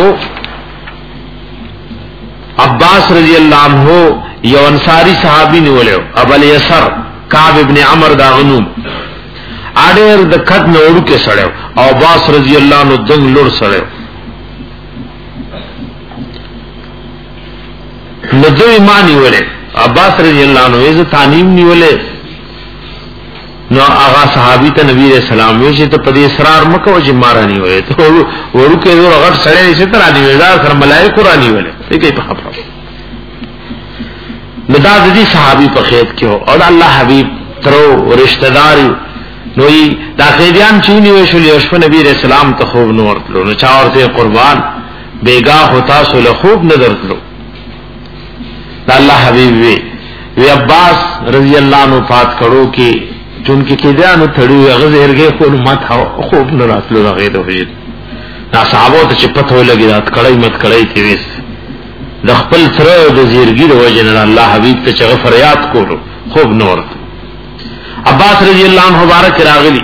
عباس رضی اللہ عنہ یو انصاری صحابی نیولیو ابل یسر کعب ابن عمر دا غنوم آدیر د کټ نوړو کې سړیو او عباس رضی اللہ عنہ دنګ لور سړیو نو دوی ما نیولې عباس رضی اللہ عنہ یې تعلیم نیولې نو آغا صحابی ته نبی علیہ السلام وی چې ته په دې اصرار مکو چې مارانی وې ته ورکه زور غټ سړی چې تر دی ودا سره ملائکه رانی ولې دې په خبره ندا دې صحابی په خیت کې او الله حبیب ترو رشتہ داری نو یې دا خیدیان چونی وې شو یوسف نبی علیہ السلام ته خوب نور تلو نو چا ورته قربان بیگا ہوتا سو له خوب نظر تلو دا الله حبیب وی وی عباس رضی اللہ عنہ فات کړو کې چون کې کېدانو تړي هغه زهرګه خو مات خوب نه راتلو هغه د وحید دا صحابه ته چې پته ولګی رات کړای مت کړای تی وس د خپل سره د زیرګی د وجه نه الله حبیب ته چې فریاد کولو خوب نور عباس رضی الله عنه مبارک راغلی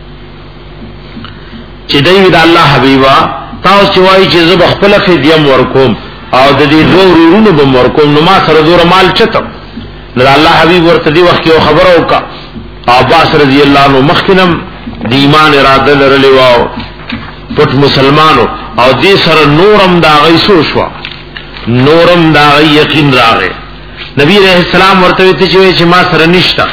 چې دوی د الله حبیبا تاسو وایي چې زه خپل فدیم ورکوم او د دې دوه ورونو به ورکوم نو ما سره زور مال چته نو الله حبیب ورته دی وخت یو خبر وکا عباس رضی الله عنه مخکنم د ایمان اراده لرلی واو پټ مسلمانو او دې سره نورم دا غیسو شو نورم دا یقین راغی نبی رحم السلام ورته وی چې ما سره نشتا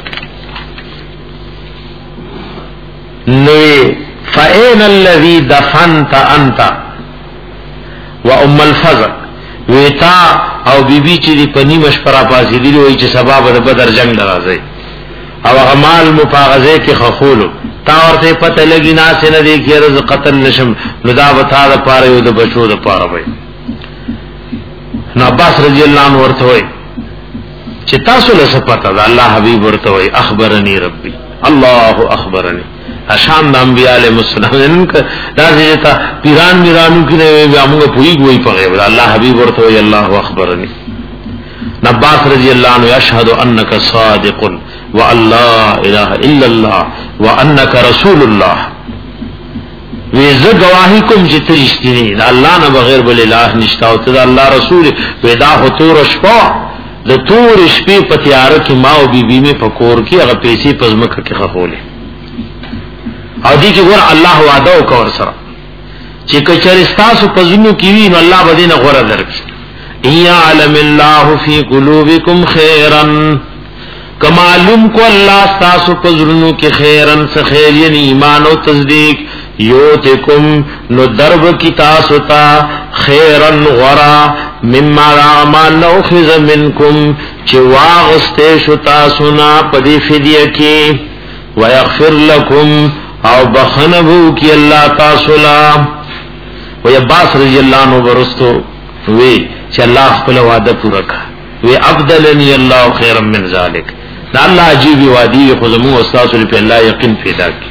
نو فَأَيْنَ الَّذِي دَفَنْتَ أَنْتَ وَأُمَّ الْفَضْلِ ویتا او بیبي چې دی پنی مشپرا پاسې دی وای چې سبب د بدر جنگ راځي او غمال مفاغزه کې خخولو تا ورته پته لګی ناس نه دی کې رز قتل نشم لدا وتا د پاره یو د بچو د پاره وای نو عباس رضی الله عنه ورته وای چې تاسو له پته د الله حبیب ورته وای اخبرني ربي الله اخبرني اشان د انبیاء علیهم السلام دا چې تا پیران میرانو کې نه وي موږ پوری کوی په غیب الله حبیب ورته وای الله اخبرني عباس رضی الله عنه یشهد انک صادق والله اله الا الله وانك رسول الله وی ز گواہی کوم چې ته رښتینی دا الله نه بغیر بل اله نشته او ته الله رسول ودا هتور شپه د تور شپې په تیار کې ما او بیبي می پکور کې هغه پیسې پزمکه کې خولې او دې کې ګور الله وعده وکور سره چې کچر تاسو پزونو کې وی نو الله به دې نه غوړه درکړي یا علم الله فی قلوبکم خیرا کمالم کو الله تاسو پزونو کې خیرن څه خیر یعنی ایمان او تصدیق یوتکم نو درب کی تاسو تا خیرن غرا مما اعمال نوخذ منکم چې واغسته شو تاسو نا پدی فدیه کې ويغفر لكم او بخنبو کی الله تاسو لا و عباس رضی الله عنه ورستو وی چې الله خپل وعده پورا کړ وی ابدلنی الله خیرا من ذلک دا الله عجیب وادي خزمو استاد په الله یقین پیدا کی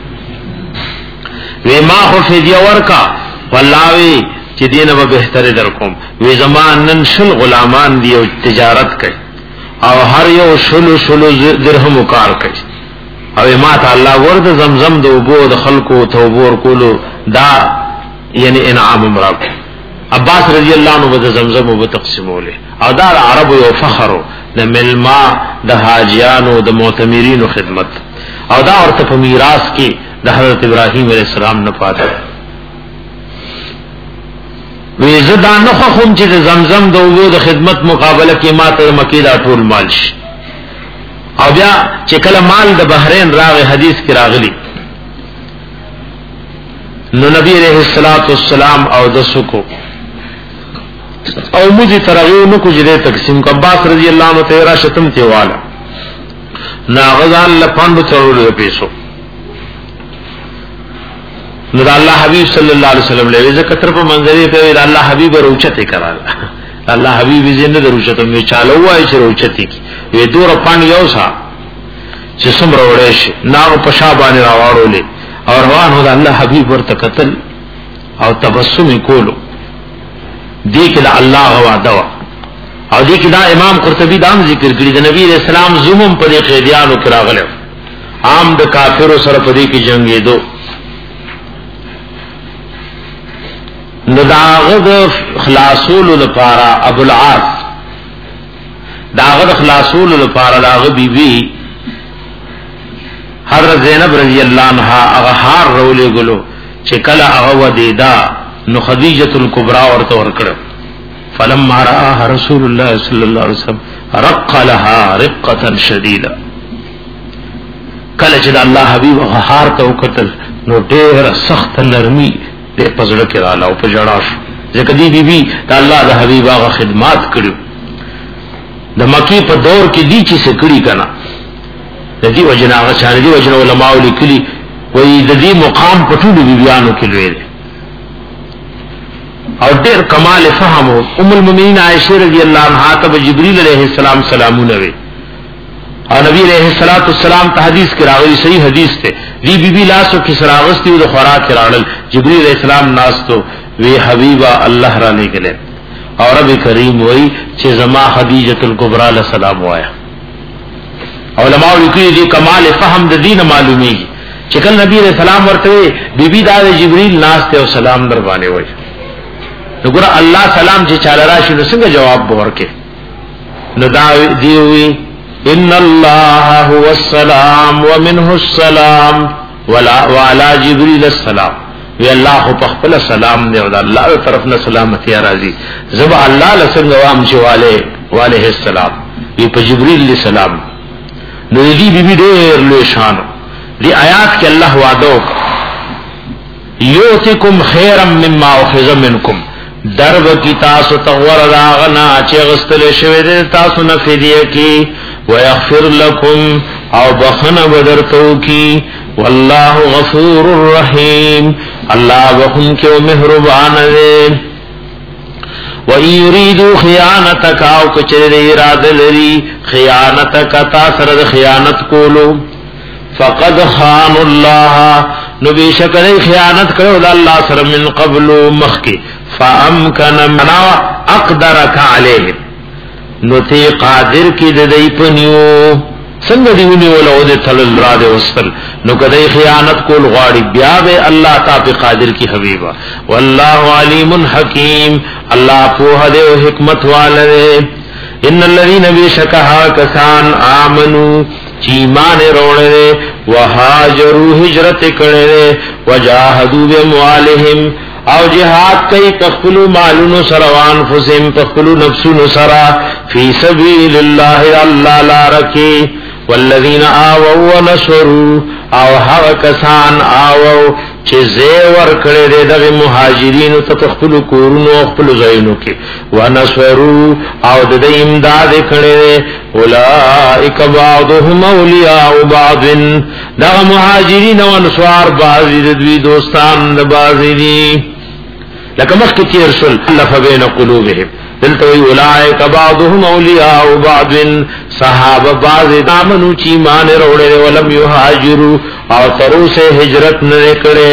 وی ما خو فدیه ورکا والله وی چې دینه به بهتره در کوم وی زمان نن شل غلامان دی او تجارت کوي او هر یو شلو شلو درهم کار کوي او ما ته الله ورد زمزم د وبو د خلقو توبور کولو دا یعنی انعام امراک عباس رضی الله عنه د زمزم وب تقسیموله او دا عرب یو فخر د ملما د حاجیانو د معتمرینو خدمت او دا ورته په میراث کې د حضرت ابراهیم علیه السلام نه پاتې وی زدا نه خو چې زمزم د وبو د خدمت مقابله کې ما ته مکی دا ټول مال شي او بیا چې کله مال د بحرین راغی حدیث کې راغلی نو نبی علیہ الصلوۃ والسلام او د سکو او مجھے ترغیو نو کجره تقسیم کو عباس رضی اللہ عنہ تیرا شتم تیوالا ناغذان لپاندو ترولو پیسو نو دا اللہ حبیب صلی اللہ علیہ وسلم لے ویزا کتر پا منظری پہ ویزا اللہ حبیب روچتے کرالا اللہ حبیب زند روچتو میں چالو آئی چھ روچتی کی وی دور پانی یو سا چھ سم روڑیش ناغو پشابانی راوارو لے اور روانو دا اللہ حبیب ورطا قتل او تبسمی کولو دیکھ دا اللہ وعدوا او دیکھ دا امام قرطبی دام ذکر کری دا نبی علیہ السلام زمم پدی قیدیانو کرا غلو عام دا کافرو سر پدی کی جنگی دو نداغد خلاصول لپارا ابو العاص داغد خلاصول لپارا داغد بی بی حضرت زینب رضی اللہ عنہ اغهار رولے گلو چکل اغو دیدا نو خدیجۃ الکبرى ورته ورکړ فلما راها رسول الله صلی الله علیه وسلم رق لها رقه شدیده کله چې الله حبیب غهار ته وکتل نو ډېر سخت نرمي دې پزړه کې رااله او په جړا شو ځکه دی بی بی د الله د حبیب هغه خدمات کړو د مکی په دور کې دی چې څه کړی کنا د دې وجنا هغه چاره دي وجنا علماء لیکلي وایي د دې مقام په ټولو بیبيانو کې لوي او ډېر کمال فهم ام المؤمنین عائشہ رضی اللہ عنہا ته جبرئیل علیہ السلام سلامونه وی او نبی علیہ الصلوۃ والسلام ته حدیث کې راغلی صحیح حدیث ته دی بی بی لاسو کې سراغستی او خوراک راړل جبرئیل علیہ السلام ناستو وی حبیبا الله را لګله او رب کریم وای چې زما خدیجه الکبرى علیہ السلام وایا علماء لیکي دي کمال فهم د دین معلومی چې کله نبی علیہ السلام ورته بی بی دا جبرئیل ناسته او سلام در باندې وای وګوره الله سلام چې چاله راشي نو څنګه جواب ورکړي نو دا دی وی ان الله هو السلام ومنه السلام ولا وعلى جبريل السلام وی الله په خپل سلام دی او الله تر طرف نه سلامتی راځي زبا الله لسنګ وام چې والے عليه السلام وی په جبريل السلام نو دی بی بی ډېر لوی شان دی آیات کې الله وعده یوتکم خیرا مما اخذ منکم درب کی تاسو تغور داغنا چه غستل شوید تاسو نفیدیه کی ویغفر لکم او بخن بدرتو کی واللہ غفور الرحیم اللہ بخن کے مہربان دے وَإِن يُرِيدُوا خِيَانَتَكَ او کچر اراد لری خیانتک تاثر خیانت کولو فقد خان اللہ نبی شکر خیانت کرو دا اللہ سر من قبل مخی فامکن منا اقدرک علیہم نو تی قادر کی ددی پنیو سنگ دیونی ولو دے تلل را دے وصل نو کدی خیانت کول غاڑی بیا بے اللہ تا پی قادر کی حبیبا واللہ علیم حکیم اللہ پوہ دے و حکمت والدے ان الذین بیشکہا کسان آمنو چیمان روڑے وہاجروا ہجرت کرے وجاہدوا باموالہم او جہاد کئی تخفلو مالونو سروان فسم تخفلو نفسونو سرا فی سبیل اللہ اللہ لارکی والذین آووا ونصروا او حق کسان آووا چه زیور کرے دے دغی مہاجرین تخفلو کورونو اخفلو زینو کی ونصروا او دے امداد کرے دے اولئک بعضهم اولیاء بعض دغ مہاجرین ونصار بعضی دوی دوستان بعضی دی لکه مخکې تیر شول الف بین قلوبهم دلته وی اولئک بعضهم اولیاء بعض صحابه بعض دامنو چې ایمان وروړي ولم یهاجروا او تروسه هجرت نه کړي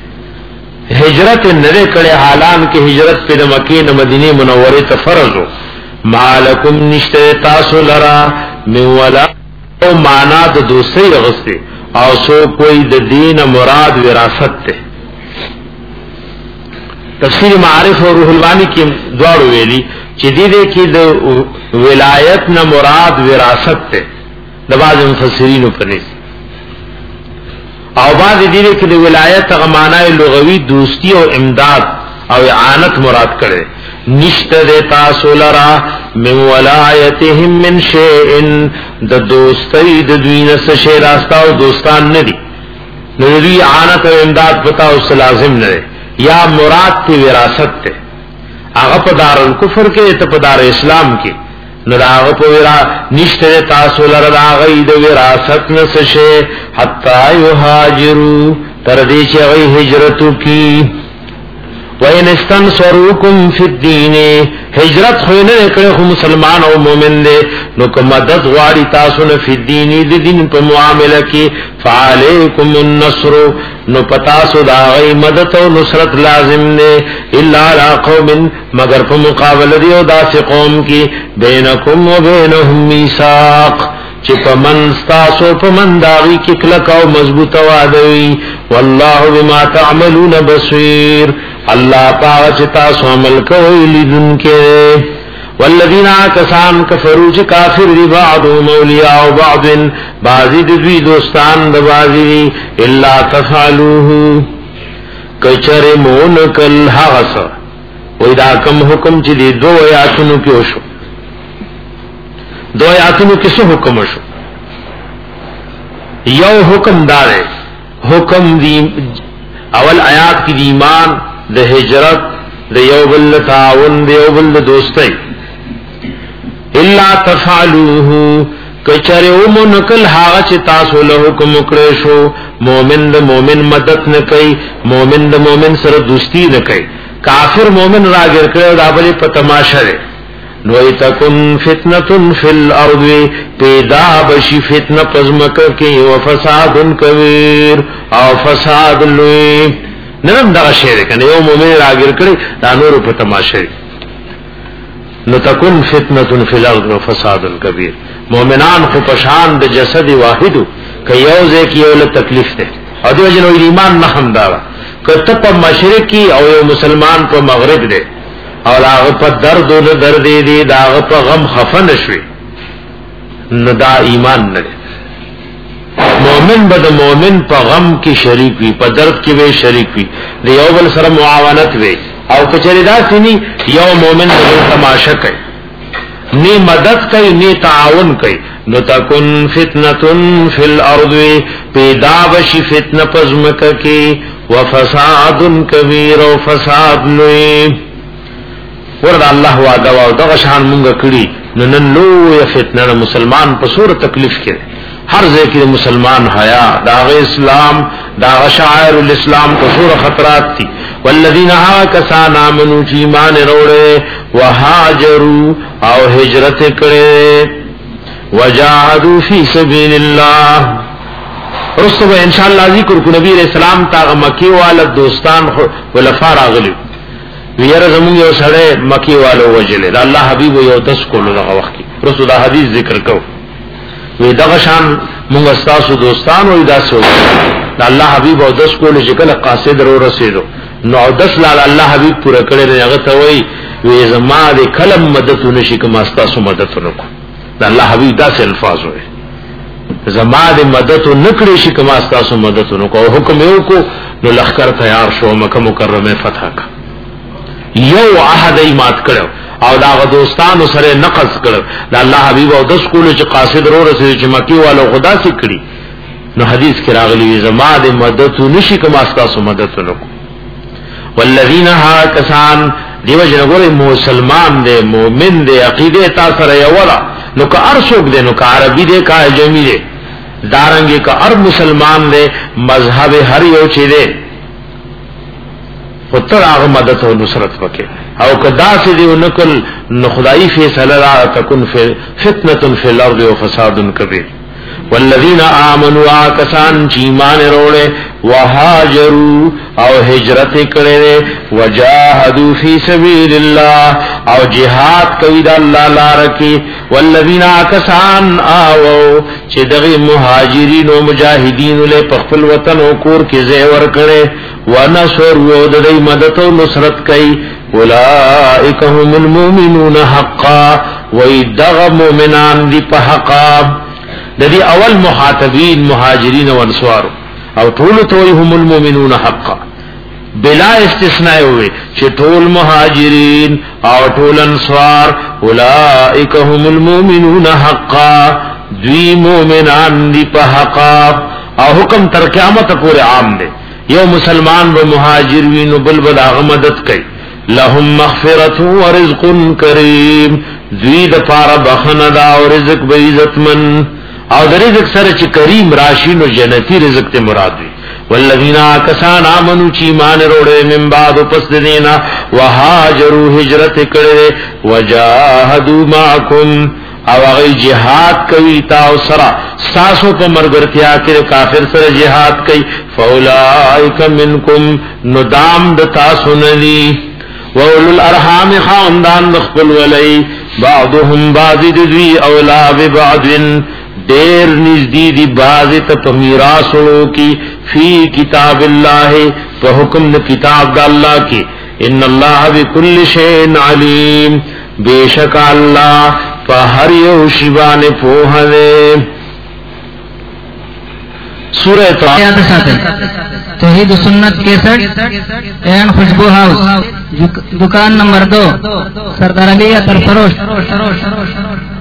هجرت نه کړي حالان کې هجرت په مکه نه مدینه منوره ته فرض مالکم نشته تاسو لرا من ولا او معنا د دوسری غسته او سو کوئی د دین مراد وراثت ته تفسیر معارف اور روح الوانی کی دوارو ویلی چی دیدے کی دو ولایت نا مراد وراثت تے دباز مفسرینو پنیس او بعد دیدے کی دو ولایت اغمانای لغوی دوستی او امداد او اعانت مراد کرے نشت دے تاسو لرا من ولایتهم من شیئن دا دوستی دا دوینس شی راستا او دوستان ندی ندی اعانت او امداد پتا اس لازم ندے یا مراد تی وراثت تے آغا پا دار الکفر کے تا پا دار اسلام کی نو آغا پا ورا نشتے تاسو لرد آغای دا وراثت نسشے حتی یحاجرو تردیچ اغی حجرتو کی وَإِنْ اسْتَنْصَرُوكُمْ فِي الدِّينِ ہجرت خوی نه کړي خو مسلمان او مؤمن دي نو کوم مدد غواړي تاسو نه فی الدین دي دین په معاملې کې فعليكم النصر نو پتا سو دا غي مدد او نصرت لازم نه الا على قوم مگر په مقابله دی او داس قوم کې بینکم و بینهم میثاق چې په من تاسو په من داوی کې کلک او مضبوط وادي والله بما تعملون بصير اللہ پاک تاسو عمل کوي لیدونکو والذین کسان کفروا چې کافر دی بعضهم اولیاء بعض بعضی دوی دوستان د بعضی الا تفعلوه کچر مونکل حغس وې دا کوم حکم چې دی دوه آیاتونو کې وشو دوه آیاتونو کې څه حکم وشو یو حکم دار حکم دی اول آیات کې دی ایمان د هجرت د یو بل تعاون د یو بل دوستۍ الا تفعلوه کچره ومنکل هغه چې تاسو له حکم کړی شو مؤمن د مؤمن مدد نه کوي مؤمن د مؤمن سره دوستی نه کوي کافر مؤمن راګر کړو دا بلې په تماشا ده نو تکن فتنة فی الارض پیدا بشی فتنہ پزمک کی و فساد کبیر او فساد لوی نرم دغه شعر کنه یو مومن راګر کړي دا نور په تماشه نو تکن فتنة فی الارض و فساد کبیر مومنان خو پشان د جسد واحدو که یو ځکه یو له تکلیف ده او د جنو ایمان نه همدارا کته په مشرقي او یو مسلمان په مغرب ده او هغه په درد او درد دی دا هغه په غم خفن شوي نو دا ایمان نه مومن بد مومن په غم کې شریک وي په درد کې به شریک وي د یو بل سره معاونت وي او کچری دا سني یو مومن د تماشا کوي نی مدد کوي نی تعاون کوي نو تکن فتنه فی الارض پیدا بشی فتنه پزمک کی وفساد کبیر او فساد لوی ورته الله وعده او دغه شان مونږ کړی نو نن لوی فتنه مسلمان په سور تکلیف کې ہر ذکر مسلمان حیا داغ اسلام داغ شاعر الاسلام کو سور خطرات تھی والذین آکسان آمنوا چی ایمان روڑے وہاجروا او ہجرت کرے وجاہدوا فی سبیل اللہ رسول انشاءاللہ ذکر کو نبی علیہ السلام تاغ مکی والد دوستان ولفار آغلیو ویرا زمون یو سڑے مکی والو وجلے دا اللہ حبیب یو دس کولو دا وقت کی رسول دا حدیث ذکر کو وی دغه شان مونږ استاسو دوستان وې داسو دا الله حبیب او دس کول چې کله قاصد رو رسیدو نو دس لال الله حبیب پورا کړی نه هغه ته وی وی زما دې کلم مدد نشي کوم استاسو مدد نکو دا الله حبیب داسې الفاظ وې زما دې مدد نکړي شي کوم استاسو مدد نکو حکم یو کو نو لخر تیار شو مکه مکرمه فتح کا یو عهد ایمات کړو او دا دوستانو سره نقص کړ دا الله حبیب او دس کول چې قاصد رو رسول چې مکی والو خدا سي کړی نو حدیث کې راغلی زما د مدد نشي کوم استاسو مدد نکو والذین ها کسان دیو جنګور مسلمان دے مومن دے عقیده تا سره یولا نو که ارشوک دے نو که عربی دے که عجمی دے دارنګي که ار مسلمان دے مذهب هر یو چي دے فتر آغا مدد و نصرت وکے او کدا سے دیو نکل نو خدای فیصلہ را تکن فتنة فی الارض و فساد کبیر والذین آمنوا آکسان چیمان روڑے وہاجروا او ہجرت کرے وجاہدوا فی سبیل اللہ او جہاد کوي دا اللہ لارکی والذین آکسان آوو چه دغی مہاجرین و مجاہدین لے پخفل وطن و کور کی زیور کرے ونصر و ددی مدد و نصرت کئی اولئک هم المؤمنون حقا ویدغ مومنان دی پا حقا ددی اول مخاطبین مہاجرین و انصار او طول توی هم المؤمنون حقا بلا استثناء ہوئے چه طول مہاجرین او طول انصار اولئک هم المؤمنون حقا دوی مومنان دی پا حقا او حکم تر قیامت پورے عام دے یو مسلمان و مہاجرین و بلبل آغا مدد کئی لهم مغفرت و رزق کریم دوی دا پارا بخندا و رزق با عزت من او دا رزق سر چی کریم راشین و جنتی رزق تے مراد وی والذین آکسان آمنو چی ایمان روڑے من بعد و پس دینا وحاجرو حجرت کرے وجاہدو معکم او اغی جہاد کوي تاو سرا ساسو پا مرگرتیا کر کافر سر جہاد کوي فاولائک منکم ندام دتاسو ندی وَأُولُو الْأَرْحَامِ خاندان دخپل ولی بعضهم بعض دوی اولا ببعض دیر نزدی دی بعض تپمیراسو کی فی کتاب اللہ پا حکم کتاب دا اللہ کی ان اللہ بکل شین علیم بے شک اللہ پا ہر یو شیبان پوہ دے سورہ توحید سنت کیسٹ این خوشبو ہاؤس دکان نمبر دو سردار علی اطہر فروش